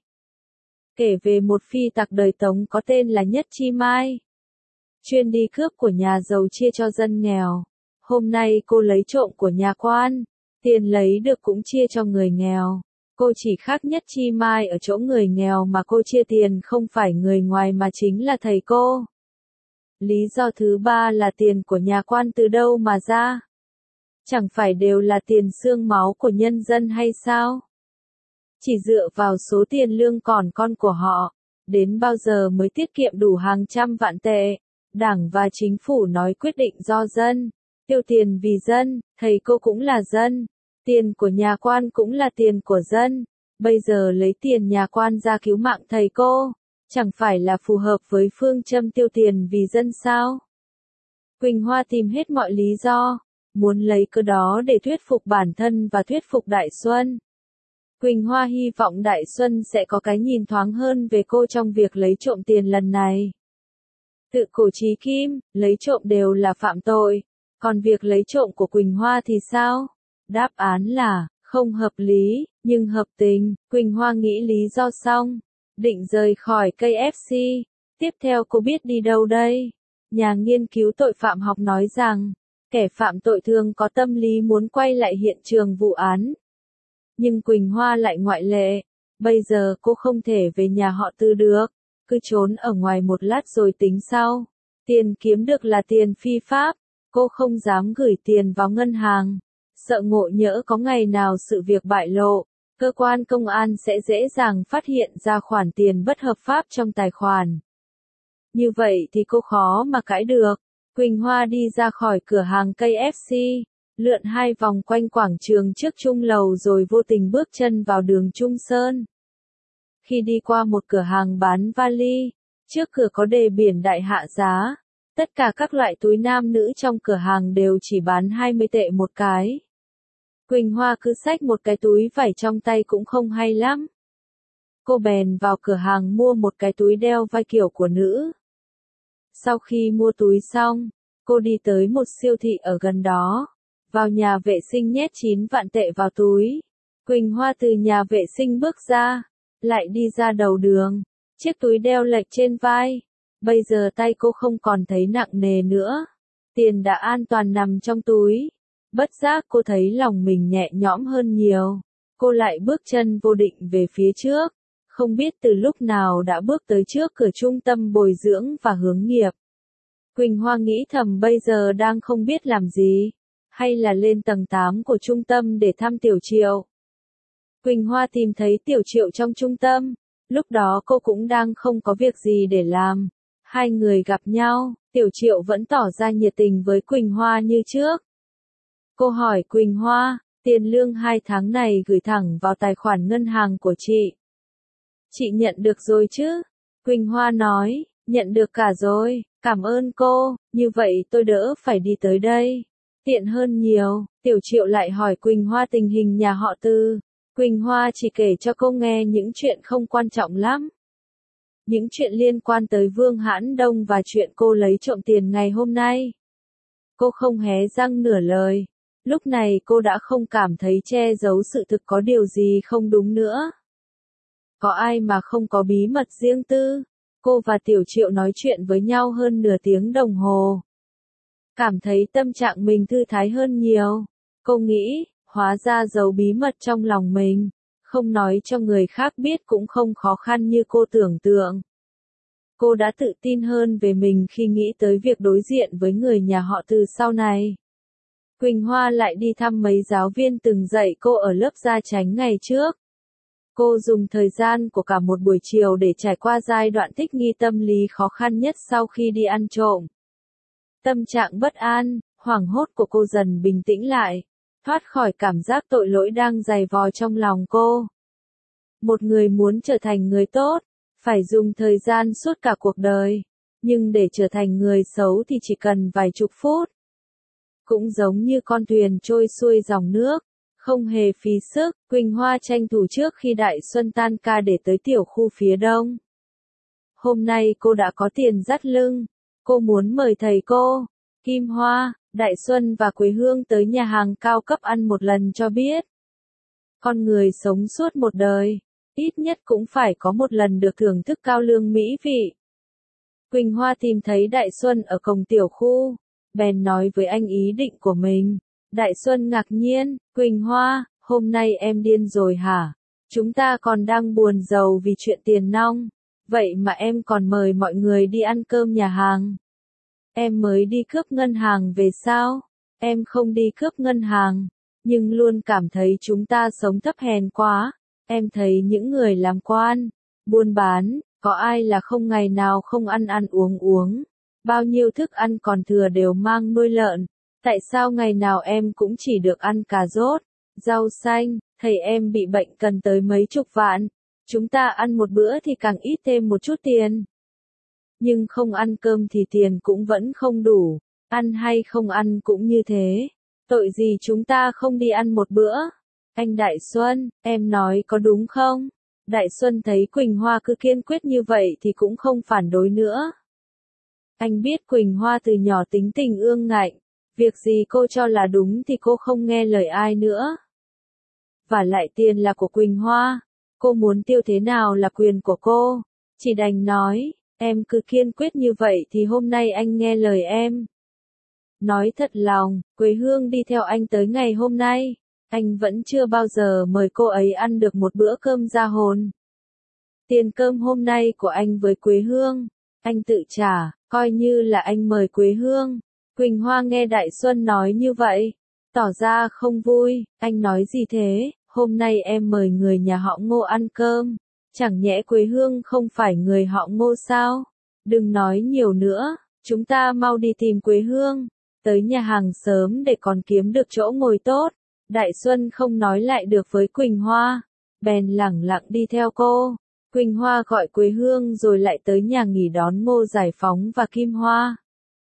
Kể về một phi tặc đời Tống có tên là Nhất Chi Mai. Chuyên đi cướp của nhà giàu chia cho dân nghèo. Hôm nay cô lấy trộm của nhà quan. Tiền lấy được cũng chia cho người nghèo. Cô chỉ khác Nhất Chi Mai ở chỗ người nghèo mà cô chia tiền không phải người ngoài mà chính là thầy cô. Lý do thứ ba là tiền của nhà quan từ đâu mà ra? Chẳng phải đều là tiền xương máu của nhân dân hay sao? Chỉ dựa vào số tiền lương còn con của họ, đến bao giờ mới tiết kiệm đủ hàng trăm vạn tệ? Đảng và chính phủ nói quyết định do dân, tiêu tiền vì dân, thầy cô cũng là dân, tiền của nhà quan cũng là tiền của dân. Bây giờ lấy tiền nhà quan ra cứu mạng thầy cô, chẳng phải là phù hợp với phương châm tiêu tiền vì dân sao? Quỳnh Hoa tìm hết mọi lý do, muốn lấy cớ đó để thuyết phục bản thân và thuyết phục Đại Xuân. Quỳnh Hoa hy vọng Đại Xuân sẽ có cái nhìn thoáng hơn về cô trong việc lấy trộm tiền lần này. Tự cổ chí kim, lấy trộm đều là phạm tội, còn việc lấy trộm của Quỳnh Hoa thì sao? Đáp án là, không hợp lý, nhưng hợp tình. Quỳnh Hoa nghĩ lý do xong, định rời khỏi KFC. Tiếp theo cô biết đi đâu đây? Nhà nghiên cứu tội phạm học nói rằng, kẻ phạm tội thường có tâm lý muốn quay lại hiện trường vụ án. Nhưng Quỳnh Hoa lại ngoại lệ. Bây giờ cô không thể về nhà họ Tư được. Cứ trốn ở ngoài một lát rồi tính sau. Tiền kiếm được là tiền phi pháp. Cô không dám gửi tiền vào ngân hàng. Sợ ngộ nhỡ có ngày nào sự việc bại lộ. Cơ quan công an sẽ dễ dàng phát hiện ra khoản tiền bất hợp pháp trong tài khoản. Như vậy thì cô khó mà cãi được. Quỳnh Hoa đi ra khỏi cửa hàng KFC, lượn 2 vòng quanh quảng trường trước Trung Lầu rồi vô tình bước chân vào đường Trung Sơn. Khi đi qua một cửa hàng bán vali, trước cửa có đề biển đại hạ giá. Tất cả các loại túi nam nữ trong cửa hàng đều chỉ bán 20 tệ một cái. Quỳnh Hoa cứ xách một cái túi vải trong tay cũng không hay lắm. Cô bèn vào cửa hàng mua một cái túi đeo vai kiểu của nữ. Sau khi mua túi xong, cô đi tới một siêu thị ở gần đó. Vào nhà vệ sinh nhét 9 vạn tệ vào túi. Quỳnh Hoa từ nhà vệ sinh bước ra, lại đi ra đầu đường. Chiếc túi đeo lệch trên vai. Bây giờ tay cô không còn thấy nặng nề nữa. Tiền đã an toàn nằm trong túi. Bất giác cô thấy lòng mình nhẹ nhõm hơn nhiều. Cô lại bước chân vô định về phía trước. Không biết từ lúc nào đã bước tới trước cửa trung tâm bồi dưỡng và hướng nghiệp. Quỳnh Hoa nghĩ thầm bây giờ đang không biết làm gì. Hay là lên tầng 8 của trung tâm để thăm Tiểu Triệu. Quỳnh Hoa tìm thấy Tiểu Triệu trong trung tâm. Lúc đó cô cũng đang không có việc gì để làm. Hai người gặp nhau, Tiểu Triệu vẫn tỏ ra nhiệt tình với Quỳnh Hoa như trước. Cô hỏi Quỳnh Hoa, tiền lương 2 tháng này gửi thẳng vào tài khoản ngân hàng của chị. Chị nhận được rồi chứ? Quỳnh Hoa nói, nhận được cả rồi, cảm ơn cô, như vậy tôi đỡ phải đi tới đây. Tiện hơn nhiều. Tiểu Triệu lại hỏi Quỳnh Hoa tình hình nhà họ Tư. Quỳnh Hoa chỉ kể cho cô nghe những chuyện không quan trọng lắm. Những chuyện liên quan tới Vương Hãn Đông và chuyện cô lấy trộm tiền ngày hôm nay. Cô không hé răng nửa lời. Lúc này cô đã không cảm thấy che giấu sự thực có điều gì không đúng nữa. Có ai mà không có bí mật riêng tư. Cô và Tiểu Triệu nói chuyện với nhau hơn nửa tiếng đồng hồ. Cảm thấy tâm trạng mình thư thái hơn nhiều. Cô nghĩ, hóa ra giấu bí mật trong lòng mình, không nói cho người khác biết cũng không khó khăn như cô tưởng tượng. Cô đã tự tin hơn về mình khi nghĩ tới việc đối diện với người nhà họ Từ sau này. Quỳnh Hoa lại đi thăm mấy giáo viên từng dạy cô ở lớp gia chánh ngày trước. Cô dùng thời gian của cả một buổi chiều để trải qua giai đoạn thích nghi tâm lý khó khăn nhất sau khi đi ăn trộm. Tâm trạng bất an, hoảng hốt của cô dần bình tĩnh lại, thoát khỏi cảm giác tội lỗi đang dày vò trong lòng cô. Một người muốn trở thành người tốt, phải dùng thời gian suốt cả cuộc đời, nhưng để trở thành người xấu thì chỉ cần vài chục phút. Cũng giống như con thuyền trôi xuôi dòng nước, không hề phí sức. Quỳnh Hoa tranh thủ trước khi Đại Xuân tan ca để tới tiểu khu phía đông. Hôm nay cô đã có tiền dắt lưng. Cô muốn mời thầy cô, Kim Hoa, Đại Xuân và Quế Hương tới nhà hàng cao cấp ăn một lần cho biết. Con người sống suốt một đời, ít nhất cũng phải có một lần được thưởng thức cao lương mỹ vị. Quỳnh Hoa tìm thấy Đại Xuân ở cổng tiểu khu, bèn nói với anh ý định của mình. Đại Xuân ngạc nhiên, Quỳnh Hoa, hôm nay em điên rồi hả? Chúng ta còn đang buồn rầu vì chuyện tiền nong. Vậy mà em còn mời mọi người đi ăn cơm nhà hàng. Em mới đi cướp ngân hàng về sao? Em không đi cướp ngân hàng, nhưng luôn cảm thấy chúng ta sống thấp hèn quá. Em thấy những người làm quan, buôn bán, có ai là không ngày nào không ăn ăn uống uống. Bao nhiêu thức ăn còn thừa đều mang nuôi lợn. Tại sao ngày nào em cũng chỉ được ăn cà rốt, rau xanh, thầy em bị bệnh cần tới mấy chục vạn. Chúng ta ăn một bữa thì càng ít thêm một chút tiền. Nhưng không ăn cơm thì tiền cũng vẫn không đủ, ăn hay không ăn cũng như thế. Tội gì chúng ta không đi ăn một bữa? Anh Đại Xuân, em nói có đúng không? Đại Xuân thấy Quỳnh Hoa cứ kiên quyết như vậy thì cũng không phản đối nữa. Anh biết Quỳnh Hoa từ nhỏ tính tình ương ngạnh, việc gì cô cho là đúng thì cô không nghe lời ai nữa. Và lại tiền là của Quỳnh Hoa, cô muốn tiêu thế nào là quyền của cô, chỉ đành nói, em cứ kiên quyết như vậy thì hôm nay anh nghe lời em. Nói thật lòng, Quế Hương đi theo anh tới ngày hôm nay, Anh vẫn chưa bao giờ mời cô ấy ăn được một bữa cơm ra hồn. Tiền cơm hôm nay của anh với Quế Hương, anh tự trả, coi như là anh mời Quế Hương. Quỳnh Hoa nghe Đại Xuân nói như vậy, tỏ ra không vui. Anh nói gì thế, hôm nay em mời người nhà họ Ngô ăn cơm, chẳng nhẽ Quế Hương không phải người họ Ngô sao? Đừng nói nhiều nữa, chúng ta mau đi tìm Quế Hương, tới nhà hàng sớm để còn kiếm được chỗ ngồi tốt. Đại Xuân không nói lại được với Quỳnh Hoa, bèn lẳng lặng đi theo cô. Quỳnh Hoa gọi Quế Hương rồi lại tới nhà nghỉ đón Ngô Giải Phóng và Kim Hoa.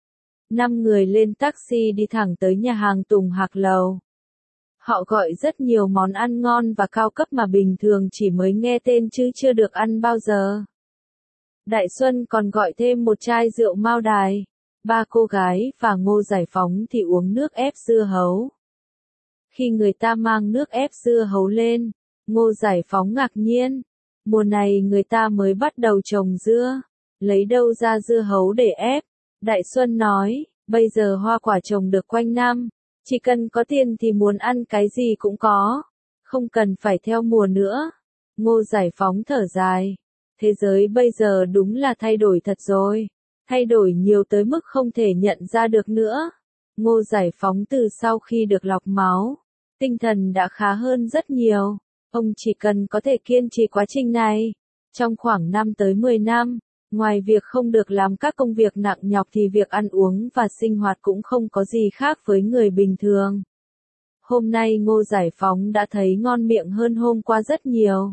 5 người lên taxi đi thẳng tới nhà hàng Tùng Hạc Lầu. Họ gọi rất nhiều món ăn ngon và cao cấp mà bình thường chỉ mới nghe tên chứ chưa được ăn bao giờ. Đại Xuân còn gọi thêm một chai rượu Mao Đài. 3 cô gái và Ngô Giải Phóng thì uống nước ép dưa hấu. Khi người ta mang nước ép dưa hấu lên, Ngô Giải Phóng ngạc nhiên. Mùa này người ta mới bắt đầu trồng dưa, lấy đâu ra dưa hấu để ép? Đại Xuân nói, bây giờ hoa quả trồng được quanh năm, chỉ cần có tiền thì muốn ăn cái gì cũng có, không cần phải theo mùa nữa. Ngô Giải Phóng thở dài, thế giới bây giờ đúng là thay đổi thật rồi, thay đổi nhiều tới mức không thể nhận ra được nữa. Ngô Giải Phóng từ sau khi được lọc máu, tinh thần đã khá hơn rất nhiều. Ông chỉ cần có thể kiên trì quá trình này, trong khoảng 5 tới 10 năm, ngoài việc không được làm các công việc nặng nhọc thì việc ăn uống và sinh hoạt cũng không có gì khác với người bình thường. Hôm nay Ngô Giải Phóng đã thấy ngon miệng hơn hôm qua rất nhiều.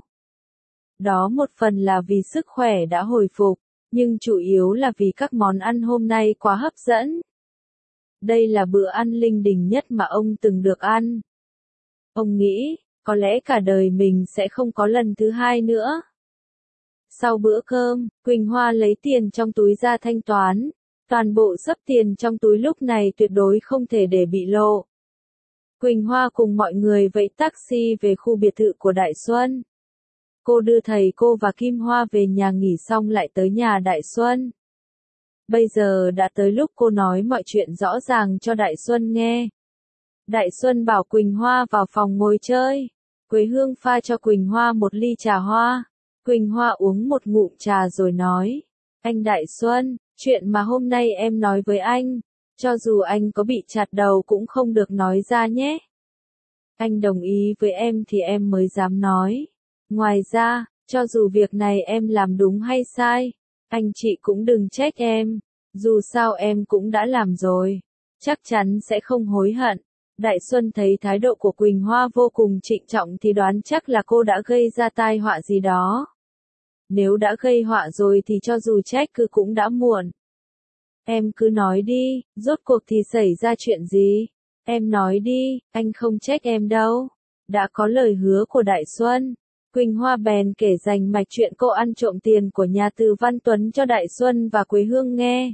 Đó một phần là vì sức khỏe đã hồi phục, nhưng chủ yếu là vì các món ăn hôm nay quá hấp dẫn. Đây là bữa ăn linh đình nhất mà ông từng được ăn. Ông nghĩ, có lẽ cả đời mình sẽ không có lần thứ hai nữa. Sau bữa cơm, Quỳnh Hoa lấy tiền trong túi ra thanh toán. Toàn bộ xấp tiền trong túi lúc này tuyệt đối không thể để bị lộ. Quỳnh Hoa cùng mọi người vẫy taxi về khu biệt thự của Đại Xuân. Cô đưa thầy cô và Kim Hoa về nhà nghỉ xong lại tới nhà Đại Xuân. Bây giờ đã tới lúc cô nói mọi chuyện rõ ràng cho Đại Xuân nghe. Đại Xuân bảo Quỳnh Hoa vào phòng ngồi chơi. Quế Hương pha cho Quỳnh Hoa một ly trà hoa. Quỳnh Hoa uống một ngụm trà rồi nói, anh Đại Xuân, chuyện mà hôm nay em nói với anh, cho dù anh có bị chặt đầu cũng không được nói ra nhé. Anh đồng ý với em thì em mới dám nói. Ngoài ra, cho dù việc này em làm đúng hay sai, anh chị cũng đừng trách em, dù sao em cũng đã làm rồi, chắc chắn sẽ không hối hận. Đại Xuân thấy thái độ của Quỳnh Hoa vô cùng trịnh trọng thì đoán chắc là cô đã gây ra tai họa gì đó. Nếu đã gây họa rồi thì cho dù trách cứ cũng đã muộn. Em cứ nói đi, rốt cuộc thì xảy ra chuyện gì? Em nói đi, anh không trách em đâu. Đã có lời hứa của Đại Xuân. Quỳnh Hoa bèn kể rành mạch chuyện cô ăn trộm tiền của nhà Từ Văn Tuấn cho Đại Xuân và Quế Hương nghe.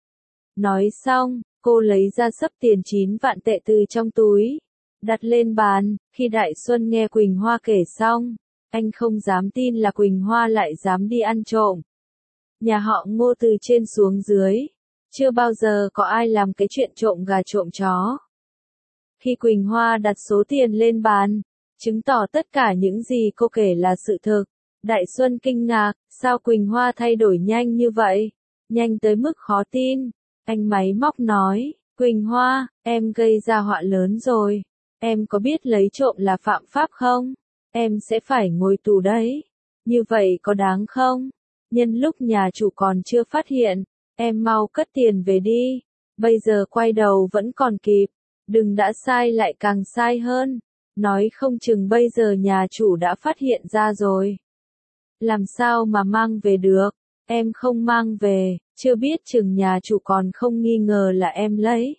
Nói xong, cô lấy ra xấp tiền 9 vạn tệ từ trong túi, đặt lên bàn. Khi Đại Xuân nghe Quỳnh Hoa kể xong, anh không dám tin là Quỳnh Hoa lại dám đi ăn trộm. Nhà họ Ngô từ trên xuống dưới, chưa bao giờ có ai làm cái chuyện trộm gà trộm chó. Khi Quỳnh Hoa đặt số tiền lên bàn, chứng tỏ tất cả những gì cô kể là sự thực, Đại Xuân kinh ngạc, sao Quỳnh Hoa thay đổi nhanh như vậy? Nhanh tới mức khó tin. Anh máy móc nói, Quỳnh Hoa, em gây ra họa lớn rồi. Em có biết lấy trộm là phạm pháp không? Em sẽ phải ngồi tù đấy. Như vậy có đáng không? Nhân lúc nhà chủ còn chưa phát hiện, em mau cất tiền về đi. Bây giờ quay đầu vẫn còn kịp. Đừng đã sai lại càng sai hơn. Nói không chừng bây giờ nhà chủ đã phát hiện ra rồi. Làm sao mà mang về được? Em không mang về, chưa biết chừng nhà chủ còn không nghi ngờ là em lấy.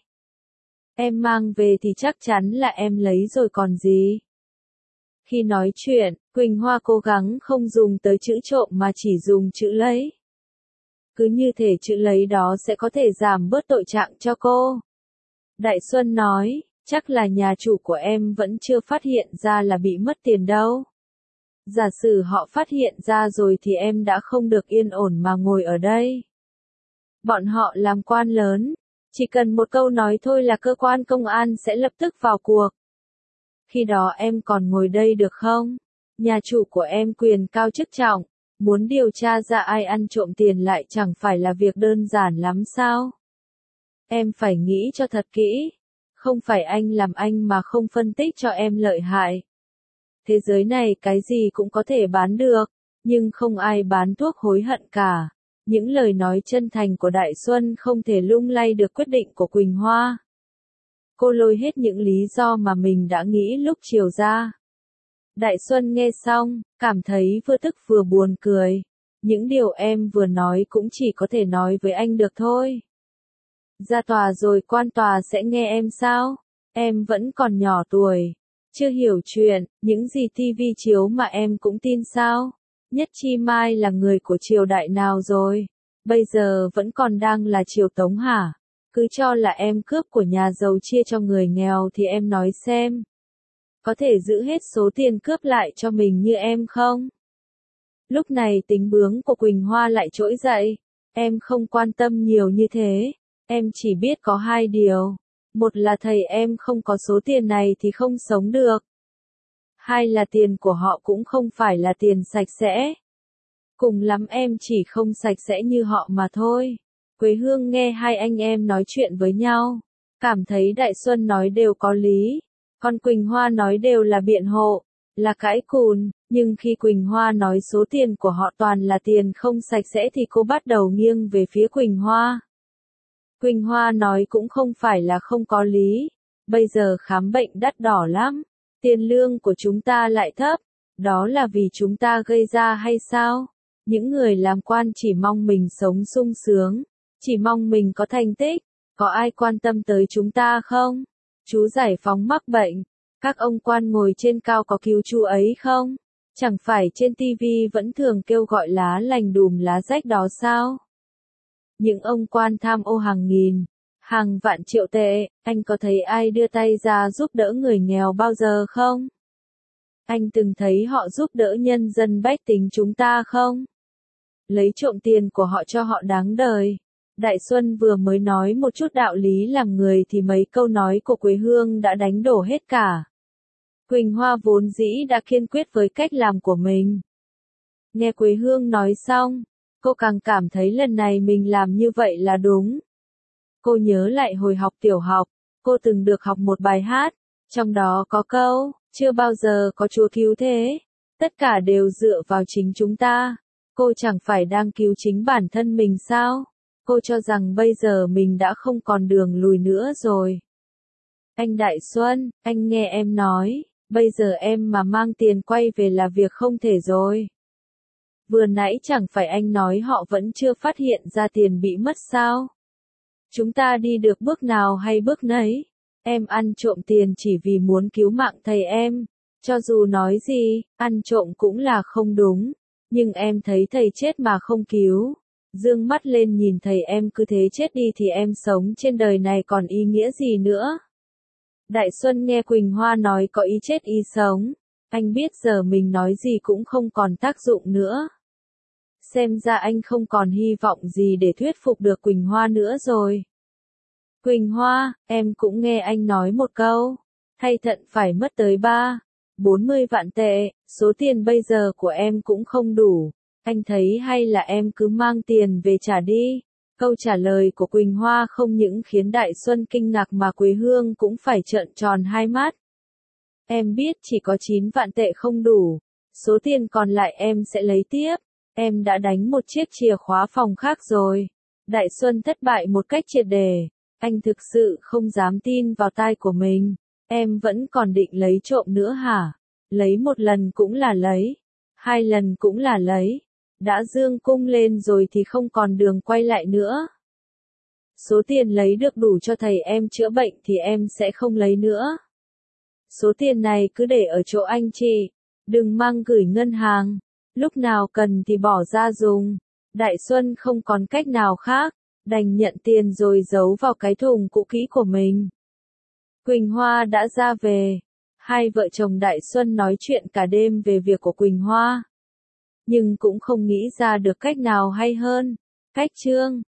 Em mang về thì chắc chắn là em lấy rồi còn gì. Khi nói chuyện, Quỳnh Hoa cố gắng không dùng tới chữ trộm mà chỉ dùng chữ lấy. Cứ như thể chữ lấy đó sẽ có thể giảm bớt tội trạng cho cô. Đại Xuân nói, chắc là nhà chủ của em vẫn chưa phát hiện ra là bị mất tiền đâu. Giả sử họ phát hiện ra rồi thì em đã không được yên ổn mà ngồi ở đây. Bọn họ làm quan lớn, chỉ cần một câu nói thôi là cơ quan công an sẽ lập tức vào cuộc. Khi đó em còn ngồi đây được không? Nhà chủ của em quyền cao chức trọng, muốn điều tra ra ai ăn trộm tiền lại chẳng phải là việc đơn giản lắm sao? Em phải nghĩ cho thật kỹ. Không phải anh làm anh mà không phân tích cho em lợi hại. Thế giới này cái gì cũng có thể bán được, nhưng không ai bán thuốc hối hận cả. Những lời nói chân thành của Đại Xuân không thể lung lay được quyết định của Quỳnh Hoa. Cô lôi hết những lý do mà mình đã nghĩ lúc chiều ra. Đại Xuân nghe xong, cảm thấy vừa tức vừa buồn cười. Những điều em vừa nói cũng chỉ có thể nói với anh được thôi. Ra tòa rồi quan tòa sẽ nghe em sao? Em vẫn còn nhỏ tuổi, chưa hiểu chuyện, những gì TV chiếu mà em cũng tin sao? Nhất Chi Mai là người của triều đại nào rồi? Bây giờ vẫn còn đang là triều Tống hả? Cứ cho là em cướp của nhà giàu chia cho người nghèo thì em nói xem. Có thể giữ hết số tiền cướp lại cho mình như em không? Lúc này tính bướng của Quỳnh Hoa lại trỗi dậy. Em không quan tâm nhiều như thế. Em chỉ biết có hai điều. Một là thầy em không có số tiền này thì không sống được. Hai là tiền của họ cũng không phải là tiền sạch sẽ. Cùng lắm em chỉ không sạch sẽ như họ mà thôi. Quế Hương nghe hai anh em nói chuyện với nhau. Cảm thấy Đại Xuân nói đều có lý. Còn Quỳnh Hoa nói đều là biện hộ, là cãi cùn. Nhưng khi Quỳnh Hoa nói số tiền của họ toàn là tiền không sạch sẽ thì cô bắt đầu nghiêng về phía Quỳnh Hoa. Quỳnh Hoa nói cũng không phải là không có lý. Bây giờ khám bệnh đắt đỏ lắm. Tiền lương của chúng ta lại thấp. Đó là vì chúng ta gây ra hay sao? Những người làm quan chỉ mong mình sống sung sướng. Chỉ mong mình có thành tích. Có ai quan tâm tới chúng ta không? Chú giải phóng mắc bệnh. Các ông quan ngồi trên cao có cứu chú ấy không? Chẳng phải trên TV vẫn thường kêu gọi lá lành đùm lá rách đó sao? Những ông quan tham ô hàng nghìn, hàng vạn triệu tệ, anh có thấy ai đưa tay ra giúp đỡ người nghèo bao giờ không? Anh từng thấy họ giúp đỡ nhân dân bách tính chúng ta không? Lấy trộm tiền của họ cho họ đáng đời. Đại Xuân vừa mới nói một chút đạo lý làm người thì mấy câu nói của Quế Hương đã đánh đổ hết cả. Quỳnh Hoa vốn dĩ đã kiên quyết với cách làm của mình. Nghe Quế Hương nói xong, cô càng cảm thấy lần này mình làm như vậy là đúng. Cô nhớ lại hồi học tiểu học, cô từng được học một bài hát, trong đó có câu, chưa bao giờ có Chúa cứu thế, tất cả đều dựa vào chính chúng ta. Cô chẳng phải đang cứu chính bản thân mình sao? Cô cho rằng bây giờ mình đã không còn đường lùi nữa rồi. Anh Đại Xuân, anh nghe em nói, bây giờ em mà mang tiền quay về là việc không thể rồi. Vừa nãy chẳng phải anh nói họ vẫn chưa phát hiện ra tiền bị mất sao? Chúng ta đi được bước nào hay bước nấy? Em ăn trộm tiền chỉ vì muốn cứu mạng thầy em. Cho dù nói gì, ăn trộm cũng là không đúng. Nhưng em thấy thầy chết mà không cứu. Dương mắt lên nhìn thầy em cứ thế chết đi thì em sống trên đời này còn ý nghĩa gì nữa? Đại Xuân nghe Quỳnh Hoa nói có ý chết ý sống. Anh biết giờ mình nói gì cũng không còn tác dụng nữa. Xem ra anh không còn hy vọng gì để thuyết phục được Quỳnh Hoa nữa rồi. Quỳnh Hoa, em cũng nghe anh nói một câu. Thay thận phải mất tới 40 vạn tệ, số tiền bây giờ của em cũng không đủ. Anh thấy hay là em cứ mang tiền về trả đi. Câu trả lời của Quỳnh Hoa không những khiến Đại Xuân kinh ngạc mà Quế Hương cũng phải trợn tròn hai mắt. Em biết chỉ có 9 vạn tệ không đủ. Số tiền còn lại em sẽ lấy tiếp. Em đã đánh một chiếc chìa khóa phòng khác rồi. Đại Xuân thất bại một cách triệt để. Anh thực sự không dám tin vào tai của mình. Em vẫn còn định lấy trộm nữa hả? Lấy một lần cũng là lấy. Hai lần cũng là lấy. Đã dương cung lên rồi thì không còn đường quay lại nữa. Số tiền lấy được đủ cho thầy em chữa bệnh thì em sẽ không lấy nữa. Số tiền này cứ để ở chỗ anh chị. Đừng mang gửi ngân hàng. Lúc nào cần thì bỏ ra dùng. Đại Xuân không còn cách nào khác. Đành nhận tiền rồi giấu vào cái thùng cũ kỹ của mình. Quỳnh Hoa đã ra về. Hai vợ chồng Đại Xuân nói chuyện cả đêm về việc của Quỳnh Hoa. Nhưng cũng không nghĩ ra được cách nào hay hơn. Cách chương